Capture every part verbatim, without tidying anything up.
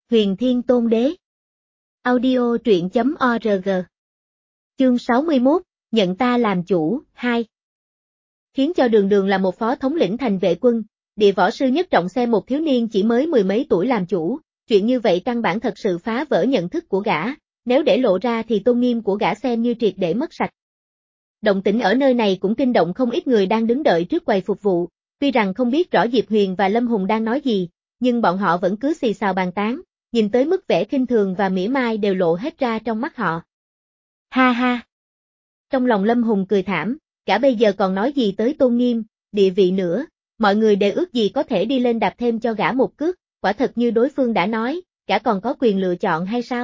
Huyền Thiên Tôn Đế. Audio truyện chấm org. Chương sáu mươi mốt, nhận ta làm chủ, hai. Khiến cho Đường Đường là một phó thống lĩnh thành vệ quân, địa võ sư nhất trọng xem một thiếu niên chỉ mới mười mấy tuổi làm chủ, chuyện như vậy căn bản thật sự phá vỡ nhận thức của gã, nếu để lộ ra thì tôn nghiêm của gã xem như triệt để mất sạch. Động tĩnh ở nơi này cũng kinh động không ít người đang đứng đợi trước quầy phục vụ, tuy rằng không biết rõ Diệp Huyền và Lâm Hùng đang nói gì, nhưng bọn họ vẫn cứ xì xào bàn tán, nhìn tới mức vẻ khinh thường và mỉa mai đều lộ hết ra trong mắt họ. Ha ha! Trong lòng Lâm Hùng cười thảm, cả bây giờ còn nói gì tới tôn nghiêm, địa vị nữa, mọi người đều ước gì có thể đi lên đạp thêm cho gã một cước, quả thật như đối phương đã nói, gã còn có quyền lựa chọn hay sao?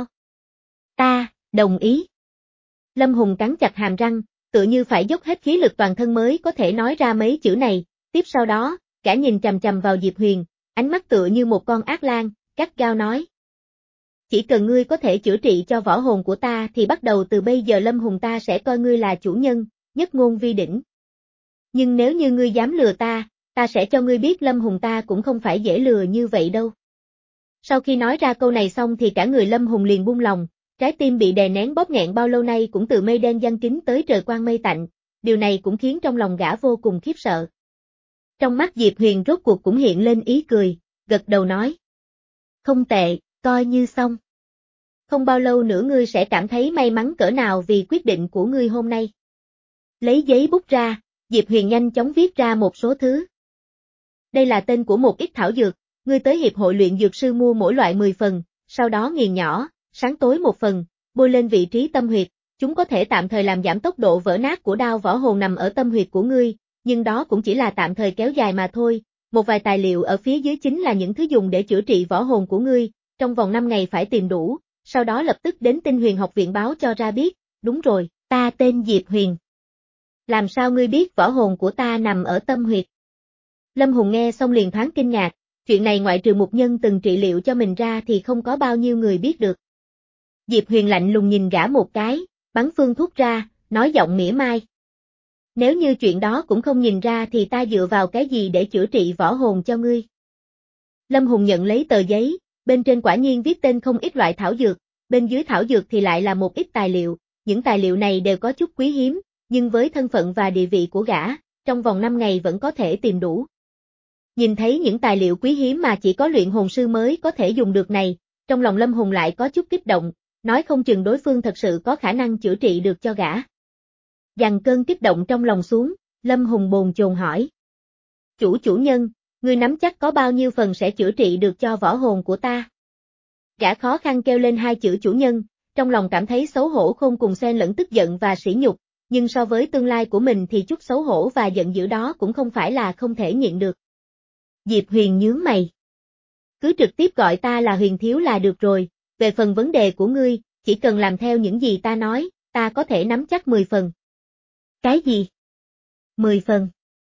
Ta, đồng ý. Lâm Hùng cắn chặt hàm răng, tựa như phải dốc hết khí lực toàn thân mới có thể nói ra mấy chữ này, tiếp sau đó, gã nhìn chằm chằm vào Diệp Huyền, ánh mắt tựa như một con ác lang, gắt gao nói. Chỉ cần ngươi có thể chữa trị cho võ hồn của ta thì bắt đầu từ bây giờ Lâm Hùng ta sẽ coi ngươi là chủ nhân, nhất ngôn vi đỉnh. Nhưng nếu như ngươi dám lừa ta, ta sẽ cho ngươi biết Lâm Hùng ta cũng không phải dễ lừa như vậy đâu. Sau khi nói ra câu này xong thì cả người Lâm Hùng liền buông lòng, trái tim bị đè nén bóp nghẹn bao lâu nay cũng từ mây đen giăng kín tới trời quang mây tạnh, điều này cũng khiến trong lòng gã vô cùng khiếp sợ. Trong mắt Diệp Huyền rốt cuộc cũng hiện lên ý cười, gật đầu nói. Không tệ, coi như xong. Không bao lâu nữa ngươi sẽ cảm thấy may mắn cỡ nào vì quyết định của ngươi hôm nay. Lấy giấy bút ra, Diệp Huyền nhanh chóng viết ra một số thứ. Đây là tên của một ít thảo dược, ngươi tới hiệp hội luyện dược sư mua mỗi loại mười phần, sau đó nghiền nhỏ, sáng tối một phần, bôi lên vị trí tâm huyệt, chúng có thể tạm thời làm giảm tốc độ vỡ nát của đao võ hồn nằm ở tâm huyệt của ngươi, nhưng đó cũng chỉ là tạm thời kéo dài mà thôi. Một vài tài liệu ở phía dưới chính là những thứ dùng để chữa trị võ hồn của ngươi, trong vòng năm ngày phải tìm đủ, sau đó lập tức đến Tinh Huyền học viện báo cho ra biết, đúng rồi, ta tên Diệp Huyền. Làm sao ngươi biết võ hồn của ta nằm ở tâm huyệt? Lâm Hùng nghe xong liền thoáng kinh ngạc, chuyện này ngoại trừ mục nhân từng trị liệu cho mình ra thì không có bao nhiêu người biết được. Diệp Huyền lạnh lùng nhìn gã một cái, bắn phương thuốc ra, nói giọng mỉa mai. Nếu như chuyện đó cũng không nhìn ra thì ta dựa vào cái gì để chữa trị võ hồn cho ngươi? Lâm Hùng nhận lấy tờ giấy, bên trên quả nhiên viết tên không ít loại thảo dược, bên dưới thảo dược thì lại là một ít tài liệu, những tài liệu này đều có chút quý hiếm, nhưng với thân phận và địa vị của gã, trong vòng năm ngày vẫn có thể tìm đủ. Nhìn thấy những tài liệu quý hiếm mà chỉ có luyện hồn sư mới có thể dùng được này, trong lòng Lâm Hùng lại có chút kích động, nói không chừng đối phương thật sự có khả năng chữa trị được cho gã. Dằn cơn kích động trong lòng xuống, Lâm Hùng bồn chồn hỏi. Chủ chủ nhân, ngươi nắm chắc có bao nhiêu phần sẽ chữa trị được cho võ hồn của ta? Gã khó khăn kêu lên hai chữ chủ nhân, trong lòng cảm thấy xấu hổ khôn cùng xen lẫn tức giận và sỉ nhục, nhưng so với tương lai của mình thì chút xấu hổ và giận dữ đó cũng không phải là không thể nhịn được. Diệp Huyền nhướng mày. Cứ trực tiếp gọi ta là Huyền Thiếu là được rồi, về phần vấn đề của ngươi, chỉ cần làm theo những gì ta nói, ta có thể nắm chắc mười phần. Cái gì? Mười phần.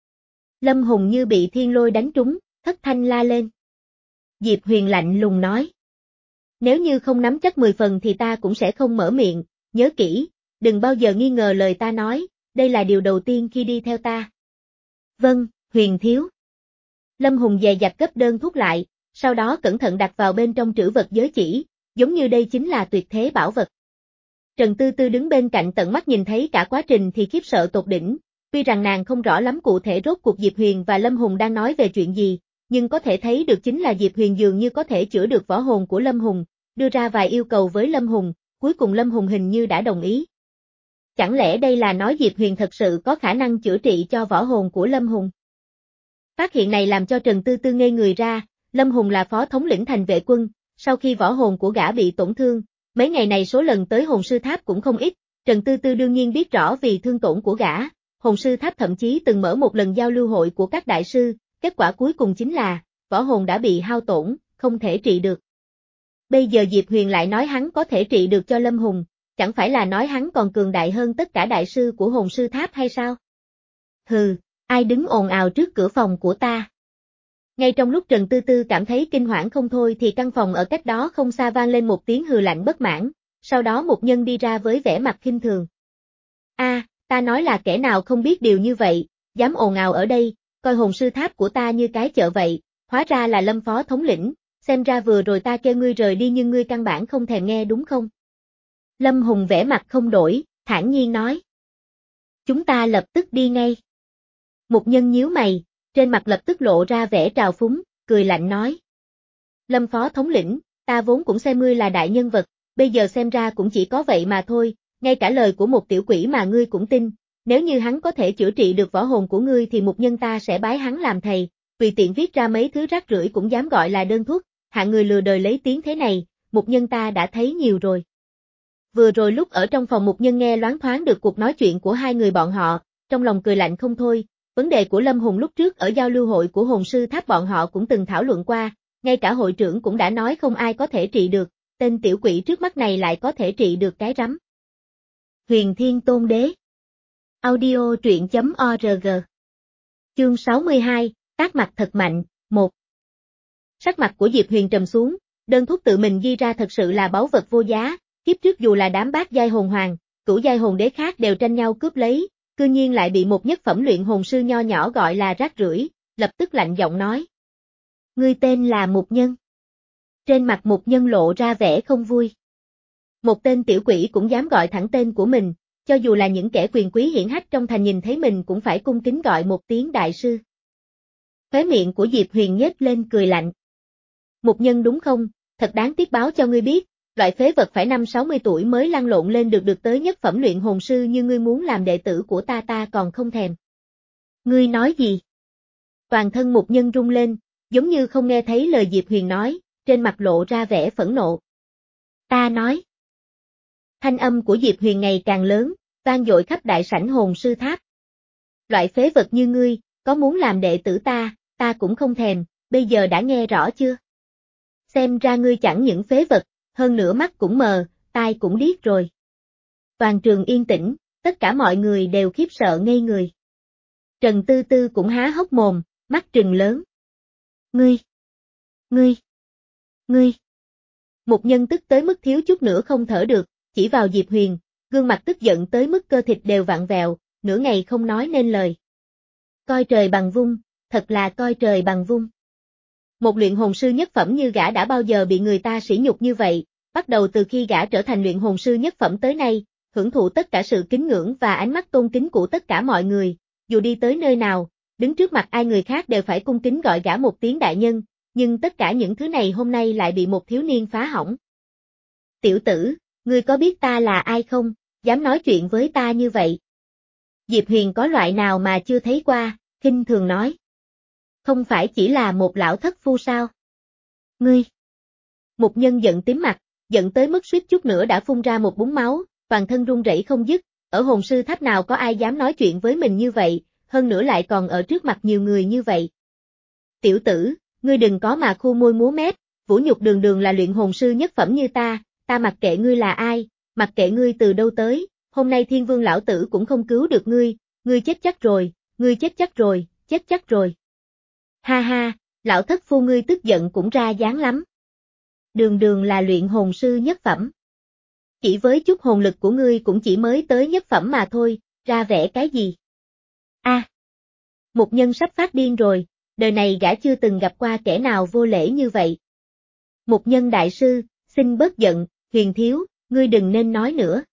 Lâm Hùng như bị thiên lôi đánh trúng, thất thanh la lên. Diệp Huyền lạnh lùng nói. Nếu như không nắm chắc mười phần thì ta cũng sẽ không mở miệng, nhớ kỹ, đừng bao giờ nghi ngờ lời ta nói, đây là điều đầu tiên khi đi theo ta. Vâng, Huyền Thiếu. Lâm Hùng dè dặt gấp đơn thuốc lại, sau đó cẩn thận đặt vào bên trong trữ vật giới chỉ, giống như đây chính là tuyệt thế bảo vật. Trần Tư Tư đứng bên cạnh tận mắt nhìn thấy cả quá trình thì khiếp sợ tột đỉnh, tuy rằng nàng không rõ lắm cụ thể rốt cuộc Diệp Huyền và Lâm Hùng đang nói về chuyện gì, nhưng có thể thấy được chính là Diệp Huyền dường như có thể chữa được võ hồn của Lâm Hùng, đưa ra vài yêu cầu với Lâm Hùng, cuối cùng Lâm Hùng hình như đã đồng ý. Chẳng lẽ đây là nói Diệp Huyền thật sự có khả năng chữa trị cho võ hồn của Lâm Hùng? Phát hiện này làm cho Trần Tư Tư ngây người ra, Lâm Hùng là phó thống lĩnh thành vệ quân, sau khi võ hồn của gã bị tổn thương, mấy ngày này số lần tới hồn sư tháp cũng không ít, Trần Tư Tư đương nhiên biết rõ vì thương tổn của gã, hồn sư tháp thậm chí từng mở một lần giao lưu hội của các đại sư, kết quả cuối cùng chính là, võ hồn đã bị hao tổn, không thể trị được. Bây giờ Diệp Huyền lại nói hắn có thể trị được cho Lâm Hùng, chẳng phải là nói hắn còn cường đại hơn tất cả đại sư của hồn sư tháp hay sao? Hừ, ai đứng ồn ào trước cửa phòng của ta? Ngay trong lúc Trần Tư Tư cảm thấy kinh hoảng không thôi thì căn phòng ở cách đó không xa vang lên một tiếng hừ lạnh bất mãn, sau đó một nhân đi ra với vẻ mặt khinh thường. A, à, ta nói là kẻ nào không biết điều như vậy, dám ồn ào ở đây, coi hồn sư tháp của ta như cái chợ vậy, hóa ra là Lâm phó thống lĩnh, xem ra vừa rồi ta kêu ngươi rời đi nhưng ngươi căn bản không thèm nghe đúng không? Lâm Hùng vẻ mặt không đổi, thản nhiên nói. Chúng ta lập tức đi ngay. Mục Nhân nhíu mày, trên mặt lập tức lộ ra vẻ trào phúng, cười lạnh nói. Lâm phó thống lĩnh, ta vốn cũng xem ngươi là đại nhân vật, bây giờ xem ra cũng chỉ có vậy mà thôi, ngay cả lời của một tiểu quỷ mà ngươi cũng tin, nếu như hắn có thể chữa trị được võ hồn của ngươi thì Mục Nhân ta sẽ bái hắn làm thầy, tùy tiện viết ra mấy thứ rác rưởi cũng dám gọi là đơn thuốc, hạng người lừa đời lấy tiếng thế này, Mục Nhân ta đã thấy nhiều rồi. Vừa rồi lúc ở trong phòng Mục Nhân nghe loáng thoáng được cuộc nói chuyện của hai người bọn họ, trong lòng cười lạnh không thôi, vấn đề của Lâm Hùng lúc trước ở giao lưu hội của hồn sư tháp bọn họ cũng từng thảo luận qua, ngay cả hội trưởng cũng đã nói không ai có thể trị được, tên tiểu quỷ trước mắt này lại có thể trị được cái rắm. Huyền Thiên Tôn Đế. Audio truyện chấm org. Chương sáu mươi hai, tác mặt thật mạnh, một. Sắc mặt của Diệp Huyền trầm xuống, đơn thuốc tự mình ghi ra thật sự là báu vật vô giá, kiếp trước dù là đám bát giai hồn hoàng, cửu giai hồn đế khác đều tranh nhau cướp lấy, cư nhiên lại bị một nhất phẩm luyện hồn sư nho nhỏ gọi là rác rưởi, lập tức lạnh giọng nói. Ngươi tên là Mục Nhân. Trên mặt Mục Nhân lộ ra vẻ không vui. Một tên tiểu quỷ cũng dám gọi thẳng tên của mình, cho dù là những kẻ quyền quý hiển hách trong thành nhìn thấy mình cũng phải cung kính gọi một tiếng đại sư. Khóe miệng của Diệp Huyền nhếch lên cười lạnh. Mục Nhân đúng không, thật đáng tiếc báo cho ngươi biết, loại phế vật phải năm sáu mươi tuổi mới lăn lộn lên được được tới nhất phẩm luyện hồn sư như ngươi muốn làm đệ tử của ta ta còn không thèm. Ngươi nói gì? Toàn thân Mục Nhân rung lên, giống như không nghe thấy lời Diệp Huyền nói, trên mặt lộ ra vẻ phẫn nộ. Ta nói. Thanh âm của Diệp Huyền ngày càng lớn, vang dội khắp đại sảnh hồn sư tháp. Loại phế vật như ngươi, có muốn làm đệ tử ta, ta cũng không thèm, bây giờ đã nghe rõ chưa? Xem ra ngươi chẳng những phế vật, hơn nữa mắt cũng mờ, tai cũng điếc rồi. Toàn trường yên tĩnh, tất cả mọi người đều khiếp sợ ngây người. Trần Tư Tư cũng há hốc mồm, mắt trừng lớn. Ngươi! Ngươi! Ngươi! Mục Nhân tức tới mức thiếu chút nữa không thở được, chỉ vào Diệp Huyền, gương mặt tức giận tới mức cơ thịt đều vặn vẹo, nửa ngày không nói nên lời. Coi trời bằng vung, thật là coi trời bằng vung. Một luyện hồn sư nhất phẩm như gã đã bao giờ bị người ta sỉ nhục như vậy, bắt đầu từ khi gã trở thành luyện hồn sư nhất phẩm tới nay, hưởng thụ tất cả sự kính ngưỡng và ánh mắt tôn kính của tất cả mọi người, dù đi tới nơi nào, đứng trước mặt ai người khác đều phải cung kính gọi gã một tiếng đại nhân, nhưng tất cả những thứ này hôm nay lại bị một thiếu niên phá hỏng. Tiểu tử, ngươi có biết ta là ai không, dám nói chuyện với ta như vậy? Diệp Huyền có loại nào mà chưa thấy qua, khinh thường nói. Không phải chỉ là một lão thất phu sao? Ngươi! Mục Nhân giận tím mặt, giận tới mức suýt chút nữa đã phun ra một búng máu, toàn thân run rẩy không dứt, ở hồn sư tháp nào có ai dám nói chuyện với mình như vậy, hơn nữa lại còn ở trước mặt nhiều người như vậy. Tiểu tử, ngươi đừng có mà khu môi múa mép, vũ nhục đường đường là luyện hồn sư nhất phẩm như ta, ta mặc kệ ngươi là ai, mặc kệ ngươi từ đâu tới, hôm nay Thiên Vương lão tử cũng không cứu được ngươi, ngươi chết chắc rồi, ngươi chết chắc rồi, chết chắc rồi. Ha ha, lão thất phu ngươi tức giận cũng ra dáng lắm. Đường đường là luyện hồn sư nhất phẩm. Chỉ với chút hồn lực của ngươi cũng chỉ mới tới nhất phẩm mà thôi, ra vẻ cái gì? A, à, Mục Nhân sắp phát điên rồi, đời này gã chưa từng gặp qua kẻ nào vô lễ như vậy. Mục Nhân đại sư, xin bớt giận, Huyền thiếu, ngươi đừng nên nói nữa.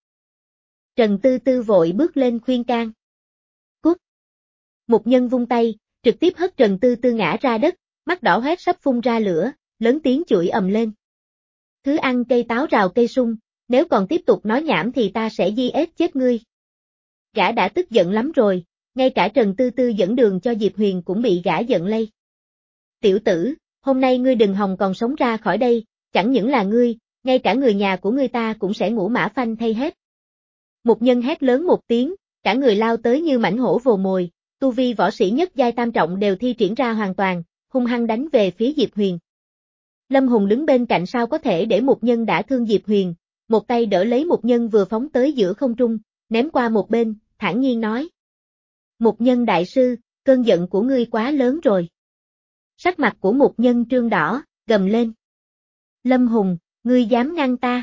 Trần Tư Tư vội bước lên khuyên can. Cút. Mục Nhân vung tay, trực tiếp hất Trần Tư Tư ngã ra đất, mắt đỏ hoét sắp phun ra lửa, lớn tiếng chửi ầm lên. Thứ ăn cây táo rào cây sung, nếu còn tiếp tục nói nhảm thì ta sẽ di ết chết ngươi. Gã đã tức giận lắm rồi, ngay cả Trần Tư Tư dẫn đường cho Diệp Huyền cũng bị gã giận lây. Tiểu tử, hôm nay ngươi đừng hòng còn sống ra khỏi đây, chẳng những là ngươi, ngay cả người nhà của ngươi ta cũng sẽ ngủ mã phanh thay hết. Mục Nhân hét lớn một tiếng, cả người lao tới như mãnh hổ vồ mồi, tu vi võ sĩ nhất giai tam trọng đều thi triển ra hoàn toàn, hung hăng đánh về phía Diệp Huyền. Lâm Hùng đứng bên cạnh sao có thể để Mục Nhân đã thương Diệp Huyền, một tay đỡ lấy Mục Nhân vừa phóng tới giữa không trung, ném qua một bên, thản nhiên nói. Mục Nhân đại sư, cơn giận của ngươi quá lớn rồi. Sắc mặt của Mục Nhân trương đỏ, gầm lên. Lâm Hùng, ngươi dám ngăn ta?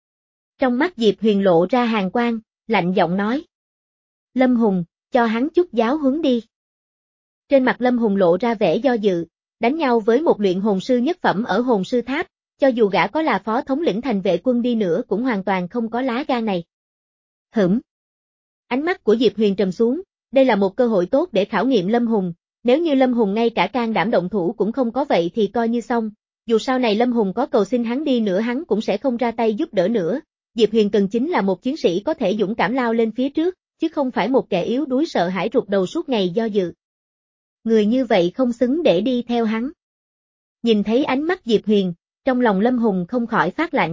Trong mắt Diệp Huyền lộ ra hàn quang, lạnh giọng nói. Lâm Hùng, cho hắn chút giáo huấn đi. Trên mặt Lâm Hùng lộ ra vẻ do dự, đánh nhau với một luyện hồn sư nhất phẩm ở hồn sư tháp, cho dù gã có là phó thống lĩnh thành vệ quân đi nữa cũng hoàn toàn không có lá gan này. Hửm. Ánh mắt của Diệp Huyền trầm xuống, đây là một cơ hội tốt để khảo nghiệm Lâm Hùng, nếu như Lâm Hùng ngay cả can đảm động thủ cũng không có vậy thì coi như xong, dù sau này Lâm Hùng có cầu xin hắn đi nữa hắn cũng sẽ không ra tay giúp đỡ nữa, Diệp Huyền cần chính là một chiến sĩ có thể dũng cảm lao lên phía trước, chứ không phải một kẻ yếu đuối sợ hãi rụt đầu suốt ngày do dự. Người như vậy không xứng để đi theo hắn. Nhìn thấy ánh mắt Diệp Huyền, trong lòng Lâm Hùng không khỏi phát lạnh.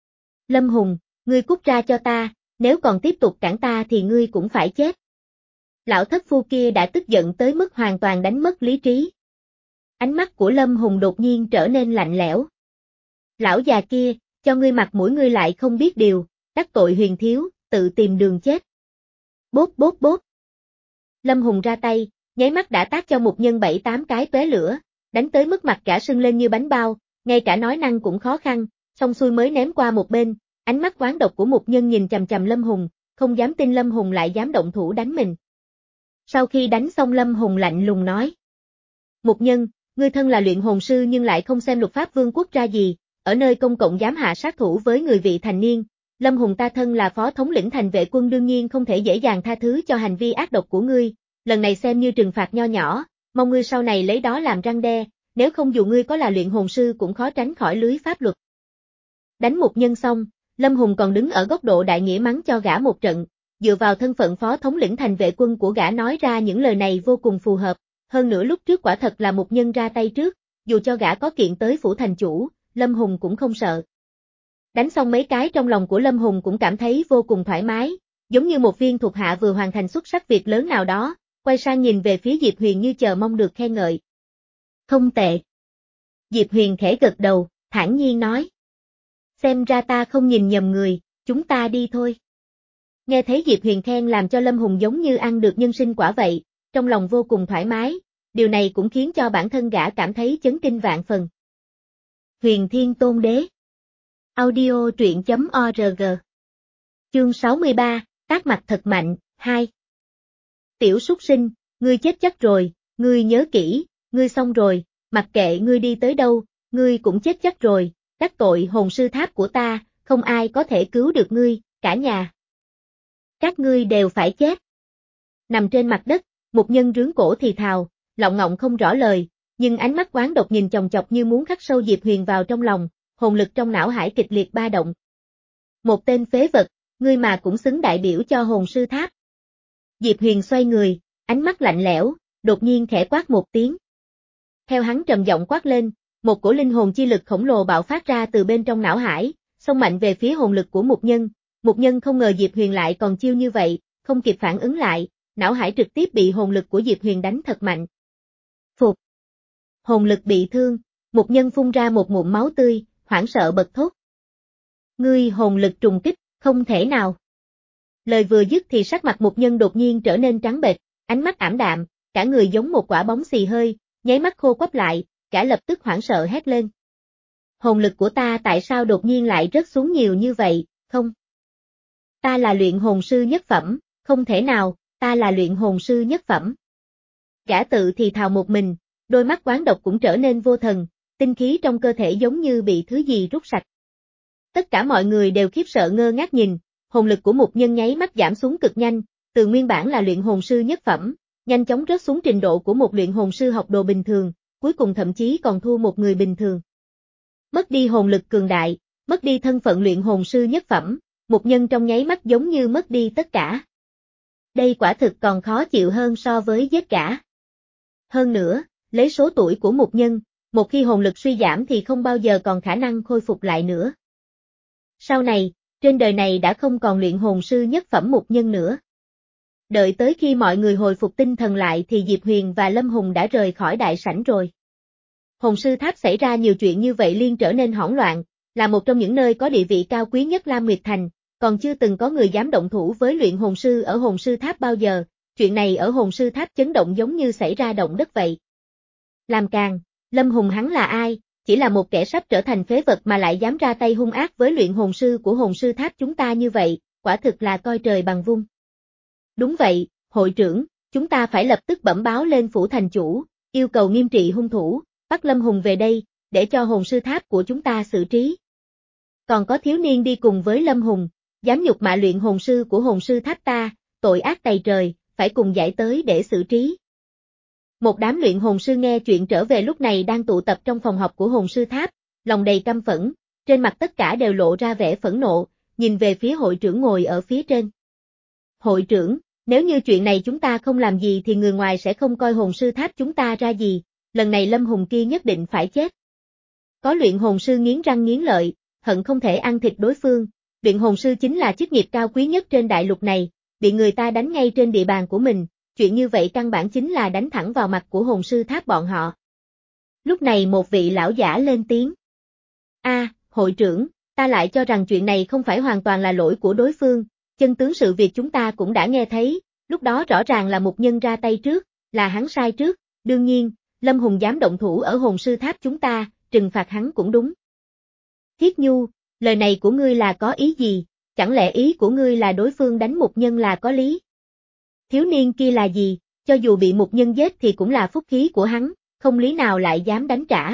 Lâm Hùng, ngươi cút ra cho ta, nếu còn tiếp tục cản ta thì ngươi cũng phải chết. Lão thất phu kia đã tức giận tới mức hoàn toàn đánh mất lý trí. Ánh mắt của Lâm Hùng đột nhiên trở nên lạnh lẽo. Lão già kia, cho ngươi mặt mũi ngươi lại không biết điều, đắc tội Huyền thiếu, tự tìm đường chết. Bốp bốp bốp. Lâm Hùng ra tay, nháy mắt đã tát cho Mục Nhân bảy tám cái tóe lửa, đánh tới mức mặt cả sưng lên như bánh bao, ngay cả nói năng cũng khó khăn, xong xuôi mới ném qua một bên, ánh mắt quán độc của Mục Nhân nhìn chằm chằm Lâm Hùng, không dám tin Lâm Hùng lại dám động thủ đánh mình. Sau khi đánh xong Lâm Hùng lạnh lùng nói. Mục Nhân, ngươi thân là luyện hồn sư nhưng lại không xem luật pháp vương quốc ra gì, ở nơi công cộng dám hạ sát thủ với người vị thành niên, Lâm Hùng ta thân là phó thống lĩnh thành vệ quân đương nhiên không thể dễ dàng tha thứ cho hành vi ác độc của ngươi, lần này xem như trừng phạt nho nhỏ, mong ngươi sau này lấy đó làm răn đe, nếu không dù ngươi có là luyện hồn sư cũng khó tránh khỏi lưới pháp luật. Đánh Mục Nhân xong, Lâm Hùng còn đứng ở góc độ đại nghĩa mắng cho gã một trận, dựa vào thân phận phó thống lĩnh thành vệ quân của gã nói ra những lời này vô cùng phù hợp, hơn nữa lúc trước quả thật là Mục Nhân ra tay trước, dù cho gã có kiện tới phủ thành chủ, Lâm Hùng cũng không sợ. Đánh xong mấy cái trong lòng của Lâm Hùng cũng cảm thấy vô cùng thoải mái, giống như một viên thuộc hạ vừa hoàn thành xuất sắc việc lớn nào đó, quay sang nhìn về phía Diệp Huyền như chờ mong được khen ngợi. Không tệ. Diệp Huyền khẽ gật đầu, thản nhiên nói. Xem ra ta không nhìn nhầm người, chúng ta đi thôi. Nghe thấy Diệp Huyền khen làm cho Lâm Hùng giống như ăn được nhân sinh quả vậy, trong lòng vô cùng thoải mái, điều này cũng khiến cho bản thân gã cảm thấy chấn kinh vạn phần. Huyền Thiên Tôn Đế. Audio truyện chấm org. Chương sáu mươi ba, tác mặt thật mạnh, hai. Tiểu súc sinh, ngươi chết chắc rồi, ngươi nhớ kỹ, ngươi xong rồi, mặc kệ ngươi đi tới đâu, ngươi cũng chết chắc rồi, đắc tội hồn sư tháp của ta, không ai có thể cứu được ngươi, cả nhà. Các ngươi đều phải chết. Nằm trên mặt đất, Mục Nhân rướn cổ thì thào, lọng ngọng không rõ lời, nhưng ánh mắt quán độc nhìn chòng chọc như muốn khắc sâu Diệp Huyền vào trong lòng, hồn lực trong não hải kịch liệt ba động. Một tên phế vật, ngươi mà cũng xứng đại biểu cho hồn sư tháp. Diệp Huyền xoay người, ánh mắt lạnh lẽo, đột nhiên khẽ quát một tiếng. Theo hắn trầm giọng quát lên, một cổ linh hồn chi lực khổng lồ bạo phát ra từ bên trong não hải, xông mạnh về phía hồn lực của Mục Nhân. Mục Nhân không ngờ Diệp Huyền lại còn chiêu như vậy, không kịp phản ứng lại, não hải trực tiếp bị hồn lực của Diệp Huyền đánh thật mạnh. Phục. Hồn lực bị thương, Mục Nhân phun ra một ngụm máu tươi, hoảng sợ bật thốt. Ngươi hồn lực trùng kích, không thể nào. Lời vừa dứt thì sắc mặt Mục Nhân đột nhiên trở nên trắng bệch, ánh mắt ảm đạm, cả người giống một quả bóng xì hơi, nháy mắt khô quắp lại, cả lập tức hoảng sợ hét lên. Hồn lực của ta tại sao đột nhiên lại rớt xuống nhiều như vậy, không? Ta là luyện hồn sư nhất phẩm, không thể nào, ta là luyện hồn sư nhất phẩm. Gã tự thì thào một mình, đôi mắt quán độc cũng trở nên vô thần, tinh khí trong cơ thể giống như bị thứ gì rút sạch. Tất cả mọi người đều khiếp sợ ngơ ngác nhìn, hồn lực của Mục Nhân nháy mắt giảm xuống cực nhanh, từ nguyên bản là luyện hồn sư nhất phẩm, nhanh chóng rớt xuống trình độ của một luyện hồn sư học đồ bình thường, cuối cùng thậm chí còn thua một người bình thường. Mất đi hồn lực cường đại, mất đi thân phận luyện hồn sư nhất phẩm, Mục Nhân trong nháy mắt giống như mất đi tất cả. Đây quả thực còn khó chịu hơn so với giết gã. Hơn nữa, lấy số tuổi của Mục Nhân, một khi hồn lực suy giảm thì không bao giờ còn khả năng khôi phục lại nữa. Sau này, trên đời này đã không còn luyện hồn sư nhất phẩm Mục Nhân nữa. Đợi tới khi mọi người hồi phục tinh thần lại thì Diệp Huyền và Lâm Hùng đã rời khỏi đại sảnh rồi. Hồn sư tháp xảy ra nhiều chuyện như vậy liên trở nên hỗn loạn, là một trong những nơi có địa vị cao quý nhất Lam Nguyệt Thành, còn chưa từng có người dám động thủ với luyện hồn sư ở hồn sư tháp bao giờ, chuyện này ở hồn sư tháp chấn động giống như xảy ra động đất vậy. Làm càn, Lâm Hùng hắn là ai, chỉ là một kẻ sắp trở thành phế vật mà lại dám ra tay hung ác với luyện hồn sư của hồn sư tháp chúng ta như vậy, quả thực là coi trời bằng vung. Đúng vậy, hội trưởng, chúng ta phải lập tức bẩm báo lên phủ thành chủ, yêu cầu nghiêm trị hung thủ, bắt Lâm Hùng về đây, để cho hồn sư tháp của chúng ta xử trí. Còn có thiếu niên đi cùng với Lâm Hùng, dám nhục mạ luyện hồn sư của hồn sư tháp ta, tội ác tày trời, phải cùng giải tới để xử trí. Một đám luyện hồn sư nghe chuyện trở về lúc này đang tụ tập trong phòng họp của hồn sư tháp, lòng đầy căm phẫn, trên mặt tất cả đều lộ ra vẻ phẫn nộ, nhìn về phía hội trưởng ngồi ở phía trên. Hội trưởng, nếu như chuyện này chúng ta không làm gì thì người ngoài sẽ không coi hồn sư tháp chúng ta ra gì, lần này Lâm Hùng kia nhất định phải chết. Có luyện hồn sư nghiến răng nghiến lợi, hận không thể ăn thịt đối phương, luyện hồn sư chính là chức nghiệp cao quý nhất trên đại lục này, bị người ta đánh ngay trên địa bàn của mình, chuyện như vậy căn bản chính là đánh thẳng vào mặt của hồn sư tháp bọn họ. Lúc này một vị lão giả lên tiếng. A, hội trưởng, ta lại cho rằng chuyện này không phải hoàn toàn là lỗi của đối phương, chân tướng sự việc chúng ta cũng đã nghe thấy, lúc đó rõ ràng là một nhân ra tay trước, là hắn sai trước, đương nhiên, Lâm Hùng dám động thủ ở hồn sư tháp chúng ta, trừng phạt hắn cũng đúng. Thiết Nhu, lời này của ngươi là có ý gì, chẳng lẽ ý của ngươi là đối phương đánh một nhân là có lý? Thiếu niên kia là gì, cho dù bị một nhân giết thì cũng là phúc khí của hắn, không lý nào lại dám đánh trả.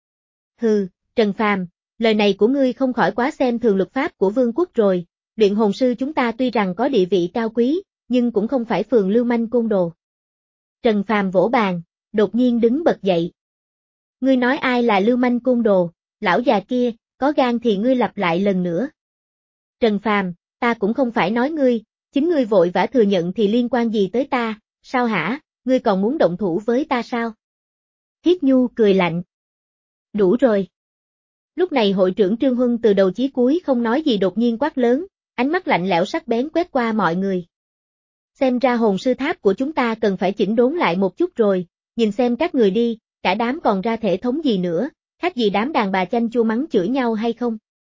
Hừ, Trần Phàm, lời này của ngươi không khỏi quá xem thường luật pháp của vương quốc rồi, luyện hồn sư chúng ta tuy rằng có địa vị cao quý, nhưng cũng không phải phường lưu manh côn đồ. Trần Phàm vỗ bàn, đột nhiên đứng bật dậy. Ngươi nói ai là lưu manh côn đồ, lão già kia, có gan thì ngươi lặp lại lần nữa. Trần Phàm, ta cũng không phải nói ngươi, chính ngươi vội vã thừa nhận thì liên quan gì tới ta, sao hả, ngươi còn muốn động thủ với ta sao? Thiết Nhu cười lạnh. Đủ rồi. Lúc này hội trưởng Trương Huân từ đầu chí cuối không nói gì đột nhiên quát lớn, ánh mắt lạnh lẽo sắc bén quét qua mọi người. Xem ra hồn sư tháp của chúng ta cần phải chỉnh đốn lại một chút rồi, nhìn xem các người đi, cả đám còn ra thể thống gì nữa, khác gì đám đàn bà chanh chua mắng chửi nhau hay không?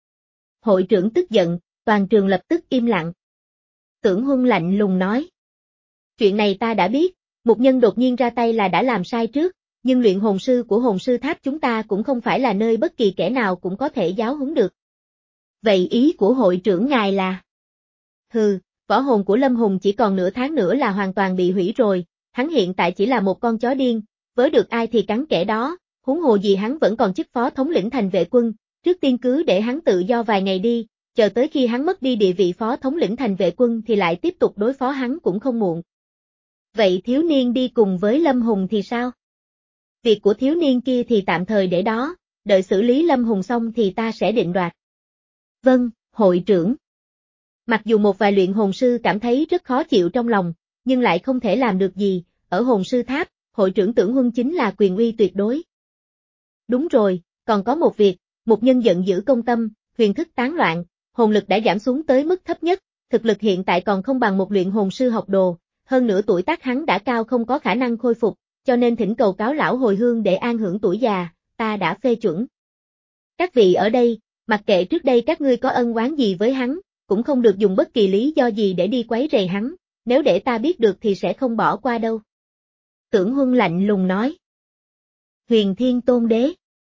Hội trưởng tức giận, toàn trường lập tức im lặng. Tưởng Huân lạnh lùng nói. Chuyện này ta đã biết, một nhân đột nhiên ra tay là đã làm sai trước, nhưng luyện hồn sư của hồn sư tháp chúng ta cũng không phải là nơi bất kỳ kẻ nào cũng có thể giáo huấn được. Vậy ý của hội trưởng ngài là? Hừ, võ hồn của Lâm Hùng chỉ còn nửa tháng nữa là hoàn toàn bị hủy rồi, hắn hiện tại chỉ là một con chó điên, với được ai thì cắn kẻ đó, huống hồ gì hắn vẫn còn chức phó thống lĩnh thành vệ quân, trước tiên cứ để hắn tự do vài ngày đi, chờ tới khi hắn mất đi địa vị phó thống lĩnh thành vệ quân thì lại tiếp tục đối phó hắn cũng không muộn. Vậy thiếu niên đi cùng với Lâm Hùng thì sao? Việc của thiếu niên kia thì tạm thời để đó, đợi xử lý Lâm Hùng xong thì ta sẽ định đoạt. Vâng, hội trưởng. Mặc dù một vài luyện hồn sư cảm thấy rất khó chịu trong lòng, nhưng lại không thể làm được gì, ở hồn sư tháp, hội trưởng Tưởng Huân chính là quyền uy tuyệt đối. Đúng rồi, còn có một việc, một nhân giận dữ công tâm, huyền thức tán loạn, hồn lực đã giảm xuống tới mức thấp nhất, thực lực hiện tại còn không bằng một luyện hồn sư học đồ, hơn nữa tuổi tác hắn đã cao không có khả năng khôi phục, cho nên thỉnh cầu cáo lão hồi hương để an hưởng tuổi già, ta đã phê chuẩn. Các vị ở đây, mặc kệ trước đây các ngươi có ân oán gì với hắn, cũng không được dùng bất kỳ lý do gì để đi quấy rầy hắn, nếu để ta biết được thì sẽ không bỏ qua đâu. Tưởng Huân lạnh lùng nói. Huyền Thiên Tôn Đế.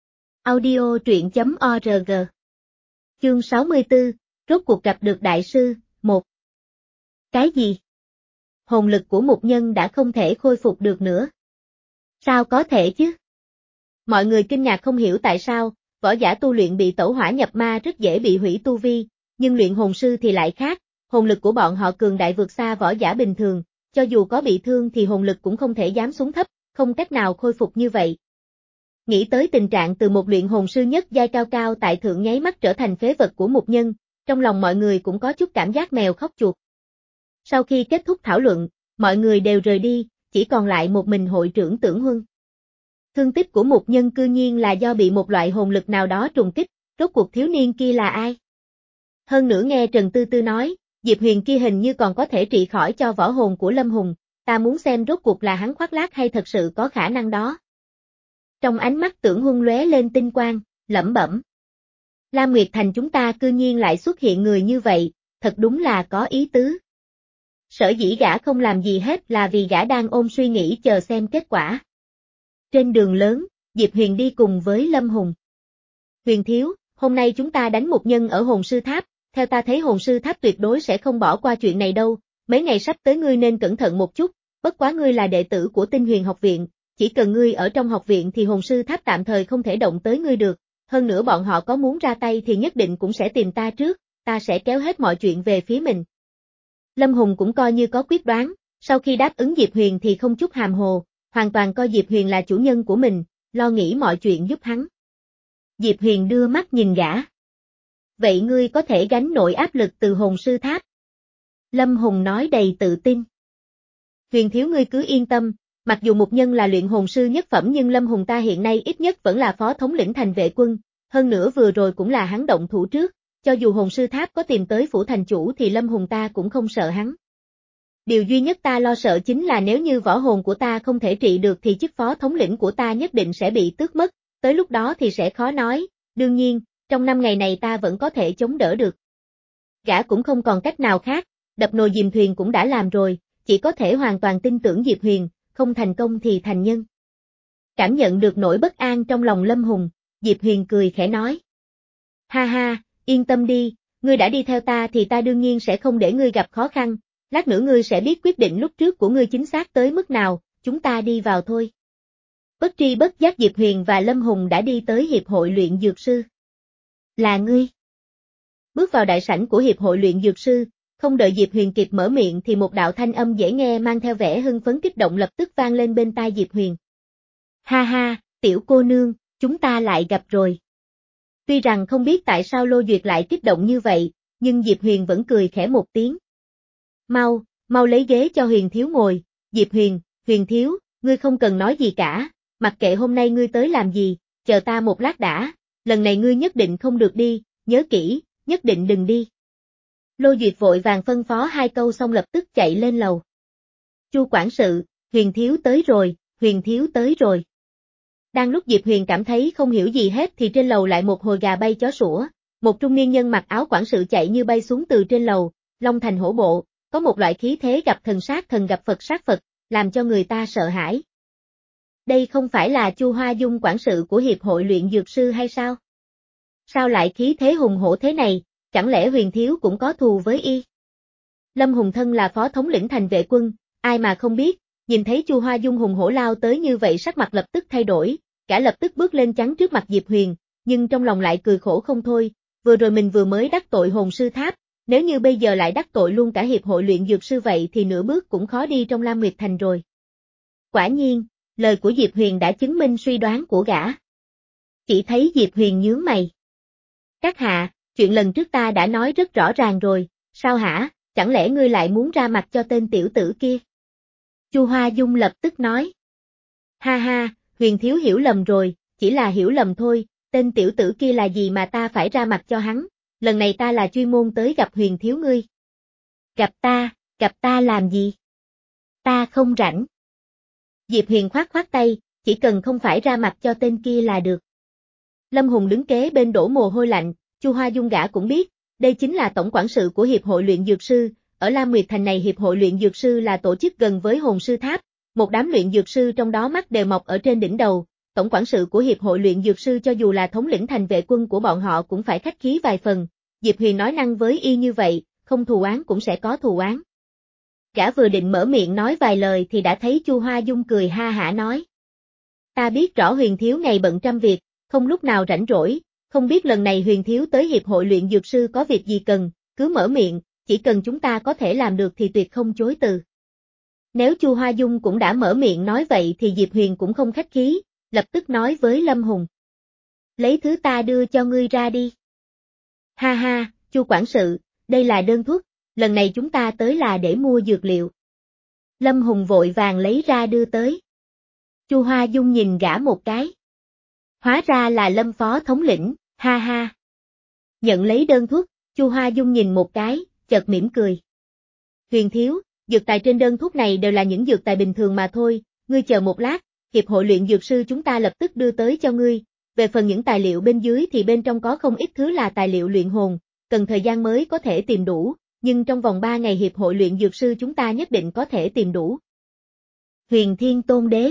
Audio truyện chấm org. Chương sáu mươi tư, rốt cuộc gặp được đại sư, một. Cái gì? Hồn lực của một nhân đã không thể khôi phục được nữa. Sao có thể chứ? Mọi người kinh ngạc không hiểu tại sao, võ giả tu luyện bị tẩu hỏa nhập ma rất dễ bị hủy tu vi, nhưng luyện hồn sư thì lại khác, hồn lực của bọn họ cường đại vượt xa võ giả bình thường, cho dù có bị thương thì hồn lực cũng không thể dám xuống thấp, không cách nào khôi phục như vậy. Nghĩ tới tình trạng từ một luyện hồn sư nhất giai cao cao tại thượng nháy mắt trở thành phế vật của một nhân, trong lòng mọi người cũng có chút cảm giác mèo khóc chuột. Sau khi kết thúc thảo luận, mọi người đều rời đi, chỉ còn lại một mình hội trưởng Tưởng Huân. Thương tích của một nhân cư nhiên là do bị một loại hồn lực nào đó trùng kích, rốt cuộc thiếu niên kia là ai? Hơn nữa nghe Trần Tư Tư nói, Diệp Huyền kia hình như còn có thể trị khỏi cho võ hồn của Lâm Hùng, ta muốn xem rốt cuộc là hắn khoác lác hay thật sự có khả năng đó. Trong ánh mắt Tưởng Huân lóe lên tinh quang, lẩm bẩm. Lam Nguyệt Thành chúng ta cư nhiên lại xuất hiện người như vậy, thật đúng là có ý tứ. Sở dĩ gã không làm gì hết là vì gã đang ôm suy nghĩ chờ xem kết quả. Trên đường lớn, Diệp Huyền đi cùng với Lâm Hùng. Huyền thiếu, hôm nay chúng ta đánh một nhân ở hồn sư tháp, theo ta thấy hồn sư tháp tuyệt đối sẽ không bỏ qua chuyện này đâu, mấy ngày sắp tới ngươi nên cẩn thận một chút, bất quá ngươi là đệ tử của Tinh Huyền học viện, chỉ cần ngươi ở trong học viện thì hồn sư tháp tạm thời không thể động tới ngươi được, hơn nữa bọn họ có muốn ra tay thì nhất định cũng sẽ tìm ta trước, ta sẽ kéo hết mọi chuyện về phía mình. Lâm Hùng cũng coi như có quyết đoán, sau khi đáp ứng Diệp Huyền thì không chút hàm hồ, hoàn toàn coi Diệp Huyền là chủ nhân của mình, lo nghĩ mọi chuyện giúp hắn. Diệp Huyền đưa mắt nhìn gã. Vậy ngươi có thể gánh nổi áp lực từ hồn sư tháp? Lâm Hùng nói đầy tự tin. Huyền thiếu ngươi cứ yên tâm, mặc dù mục nhân là luyện hồn sư nhất phẩm nhưng Lâm Hùng ta hiện nay ít nhất vẫn là phó thống lĩnh thành vệ quân, hơn nữa vừa rồi cũng là hắn động thủ trước, cho dù hồn sư tháp có tìm tới phủ thành chủ thì Lâm Hùng ta cũng không sợ hắn. Điều duy nhất ta lo sợ chính là nếu như võ hồn của ta không thể trị được thì chức phó thống lĩnh của ta nhất định sẽ bị tước mất, tới lúc đó thì sẽ khó nói, đương nhiên, trong năm ngày này ta vẫn có thể chống đỡ được. Gã cũng không còn cách nào khác, đập nồi dìm thuyền cũng đã làm rồi, chỉ có thể hoàn toàn tin tưởng Diệp Huyền, không thành công thì thành nhân. Cảm nhận được nỗi bất an trong lòng Lâm Hùng, Diệp Huyền cười khẽ nói. Ha ha, yên tâm đi, ngươi đã đi theo ta thì ta đương nhiên sẽ không để ngươi gặp khó khăn, lát nữa ngươi sẽ biết quyết định lúc trước của ngươi chính xác tới mức nào, chúng ta đi vào thôi. Bất tri bất giác Diệp Huyền và Lâm Hùng đã đi tới Hiệp hội luyện dược sư. Là ngươi. Bước vào đại sảnh của Hiệp hội luyện dược sư, không đợi Diệp Huyền kịp mở miệng thì một đạo thanh âm dễ nghe mang theo vẻ hưng phấn kích động lập tức vang lên bên tai Diệp Huyền. Ha ha, tiểu cô nương, chúng ta lại gặp rồi. Tuy rằng không biết tại sao Lô Duyệt lại kích động như vậy, nhưng Diệp Huyền vẫn cười khẽ một tiếng. Mau, mau lấy ghế cho Huyền thiếu ngồi, Diệp Huyền, Huyền thiếu, ngươi không cần nói gì cả, mặc kệ hôm nay ngươi tới làm gì, chờ ta một lát đã, lần này ngươi nhất định không được đi, nhớ kỹ, nhất định đừng đi. Lô Duyệt vội vàng phân phó hai câu xong lập tức chạy lên lầu. Chu quản sự, Huyền thiếu tới rồi, Huyền thiếu tới rồi. Đang lúc Diệp Huyền cảm thấy không hiểu gì hết thì trên lầu lại một hồi gà bay chó sủa, một trung niên nhân mặc áo quản sự chạy như bay xuống từ trên lầu, long thành hổ bộ, có một loại khí thế gặp thần sát thần gặp Phật sát Phật, làm cho người ta sợ hãi. Đây không phải là Chu Hoa Dung quản sự của Hiệp hội luyện dược sư hay sao? Sao lại khí thế hùng hổ thế này, chẳng lẽ Huyền thiếu cũng có thù với y? Lâm Hùng thân là phó thống lĩnh thành vệ quân, ai mà không biết, nhìn thấy Chu Hoa Dung hùng hổ lao tới như vậy sắc mặt lập tức thay đổi, cả lập tức bước lên chắn trước mặt Diệp Huyền, nhưng trong lòng lại cười khổ không thôi, vừa rồi mình vừa mới đắc tội hồn sư tháp, nếu như bây giờ lại đắc tội luôn cả Hiệp hội luyện dược sư vậy thì nửa bước cũng khó đi trong Lam Nguyệt Thành rồi. Quả nhiên, lời của Diệp Huyền đã chứng minh suy đoán của gã. Chỉ thấy Diệp Huyền nhướng mày. Các hạ, chuyện lần trước ta đã nói rất rõ ràng rồi, sao hả, chẳng lẽ ngươi lại muốn ra mặt cho tên tiểu tử kia? Chu Hoa Dung lập tức nói. Ha ha, Huyền thiếu hiểu lầm rồi, chỉ là hiểu lầm thôi, tên tiểu tử kia là gì mà ta phải ra mặt cho hắn, lần này ta là chuyên môn tới gặp Huyền thiếu ngươi. Gặp ta, gặp ta làm gì? Ta không rảnh. Diệp Huyền khoát khoát tay, chỉ cần không phải ra mặt cho tên kia là được. Lâm Hùng đứng kế bên đổ mồ hôi lạnh, Chu Hoa Dung gã cũng biết, đây chính là tổng quản sự của Hiệp hội luyện dược sư, ở Lam Nguyệt Thành này Hiệp hội luyện dược sư là tổ chức gần với hồn sư tháp, một đám luyện dược sư trong đó mắt đều mọc ở trên đỉnh đầu, tổng quản sự của Hiệp hội luyện dược sư cho dù là thống lĩnh thành vệ quân của bọn họ cũng phải khách khí vài phần, Diệp Huyền nói năng với y như vậy, không thù oán cũng sẽ có thù oán. Gã vừa định mở miệng nói vài lời thì đã thấy Chu Hoa Dung cười ha hả nói. Ta biết rõ Huyền thiếu ngày bận trăm việc, không lúc nào rảnh rỗi, không biết lần này Huyền thiếu tới Hiệp hội luyện dược sư có việc gì cần, cứ mở miệng, chỉ cần chúng ta có thể làm được thì tuyệt không chối từ. Nếu Chu Hoa Dung cũng đã mở miệng nói vậy thì Diệp Huyền cũng không khách khí, lập tức nói với Lâm Hùng. Lấy thứ ta đưa cho ngươi ra đi. Ha ha, Chu quản sự, đây là đơn thuốc, lần này chúng ta tới là để mua dược liệu. Lâm Hùng vội vàng lấy ra đưa tới. Chu Hoa Dung nhìn gã một cái. Hóa ra là Lâm phó thống lĩnh, ha ha. Nhận lấy đơn thuốc, Chu Hoa Dung nhìn một cái, chợt mỉm cười. Huyền thiếu, dược tài trên đơn thuốc này đều là những dược tài bình thường mà thôi, ngươi chờ một lát, Hiệp hội luyện dược sư chúng ta lập tức đưa tới cho ngươi, về phần những tài liệu bên dưới thì bên trong có không ít thứ là tài liệu luyện hồn, cần thời gian mới có thể tìm đủ, nhưng trong vòng ba ngày Hiệp hội luyện dược sư chúng ta nhất định có thể tìm đủ. Huyền Thiên Tôn Đế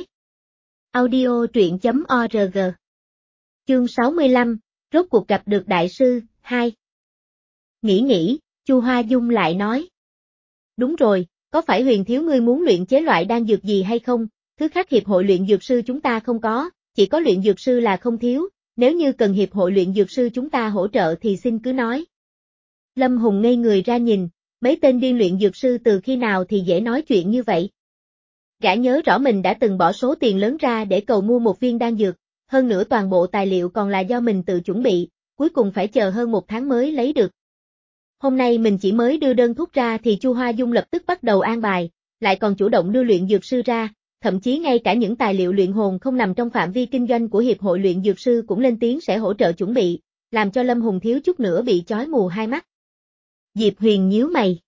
Audio truyện chấm org Chương sáu mươi lăm, rốt cuộc gặp được đại sư, hai. Nghĩ nghĩ, Chu Hoa Dung lại nói. Đúng rồi, có phải Huyền thiếu ngươi muốn luyện chế loại đan dược gì hay không, thứ khác hiệp hội luyện dược sư chúng ta không có, chỉ có luyện dược sư là không thiếu, nếu như cần hiệp hội luyện dược sư chúng ta hỗ trợ thì xin cứ nói. Lâm Hùng ngây người ra nhìn, mấy tên điên luyện dược sư từ khi nào thì dễ nói chuyện như vậy. Gã nhớ rõ mình đã từng bỏ số tiền lớn ra để cầu mua một viên đan dược, hơn nữa toàn bộ tài liệu còn là do mình tự chuẩn bị, cuối cùng phải chờ hơn một tháng mới lấy được. Hôm nay mình chỉ mới đưa đơn thuốc ra thì Chu Hoa Dung lập tức bắt đầu an bài, lại còn chủ động đưa luyện dược sư ra, thậm chí ngay cả những tài liệu luyện hồn không nằm trong phạm vi kinh doanh của hiệp hội luyện dược sư cũng lên tiếng sẽ hỗ trợ chuẩn bị, làm cho Lâm Hùng thiếu chút nữa bị chói mù hai mắt. Diệp Huyền nhíu mày.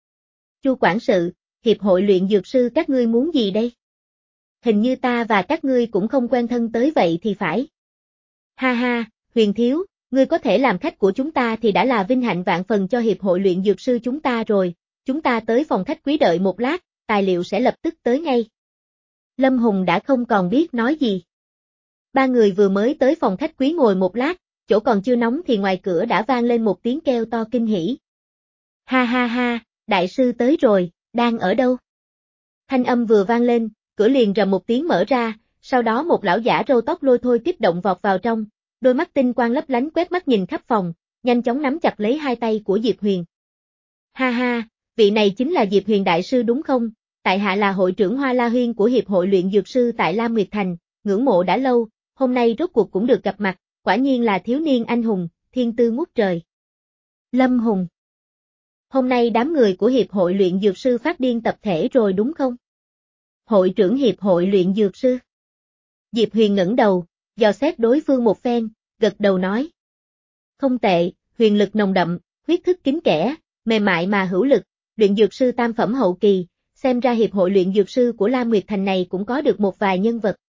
Chu quản sự, hiệp hội luyện dược sư các ngươi muốn gì đây? Hình như ta và các ngươi cũng không quen thân tới vậy thì phải. Ha ha, Huyền thiếu, ngươi có thể làm khách của chúng ta thì đã là vinh hạnh vạn phần cho hiệp hội luyện dược sư chúng ta rồi, chúng ta tới phòng khách quý đợi một lát, tài liệu sẽ lập tức tới ngay. Lâm Hùng đã không còn biết nói gì. Ba người vừa mới tới phòng khách quý ngồi một lát, chỗ còn chưa nóng thì ngoài cửa đã vang lên một tiếng kêu to kinh hỉ. Ha ha ha, đại sư tới rồi, đang ở đâu? Thanh âm vừa vang lên, cửa liền rầm một tiếng mở ra, sau đó một lão giả râu tóc lôi thôi kích động vọt vào trong, đôi mắt tinh quang lấp lánh quét mắt nhìn khắp phòng, nhanh chóng nắm chặt lấy hai tay của Diệp Huyền. Ha ha, vị này chính là Diệp Huyền đại sư đúng không? Tại hạ là hội trưởng Hoa La Huyên của hiệp hội luyện dược sư tại Lam Nguyệt Thành, ngưỡng mộ đã lâu, hôm nay rốt cuộc cũng được gặp mặt, quả nhiên là thiếu niên anh hùng, thiên tư ngút trời. Lâm Hùng. Hôm nay đám người của hiệp hội luyện dược sư phát điên tập thể rồi đúng không? Hội trưởng hiệp hội luyện dược sư. Diệp Huyền ngẩng đầu, dò xét đối phương một phen, gật đầu nói. Không tệ, huyền lực nồng đậm, huyết thức kín kẽ, mềm mại mà hữu lực, luyện dược sư tam phẩm hậu kỳ, xem ra hiệp hội luyện dược sư của Lam Nguyệt Thành này cũng có được một vài nhân vật.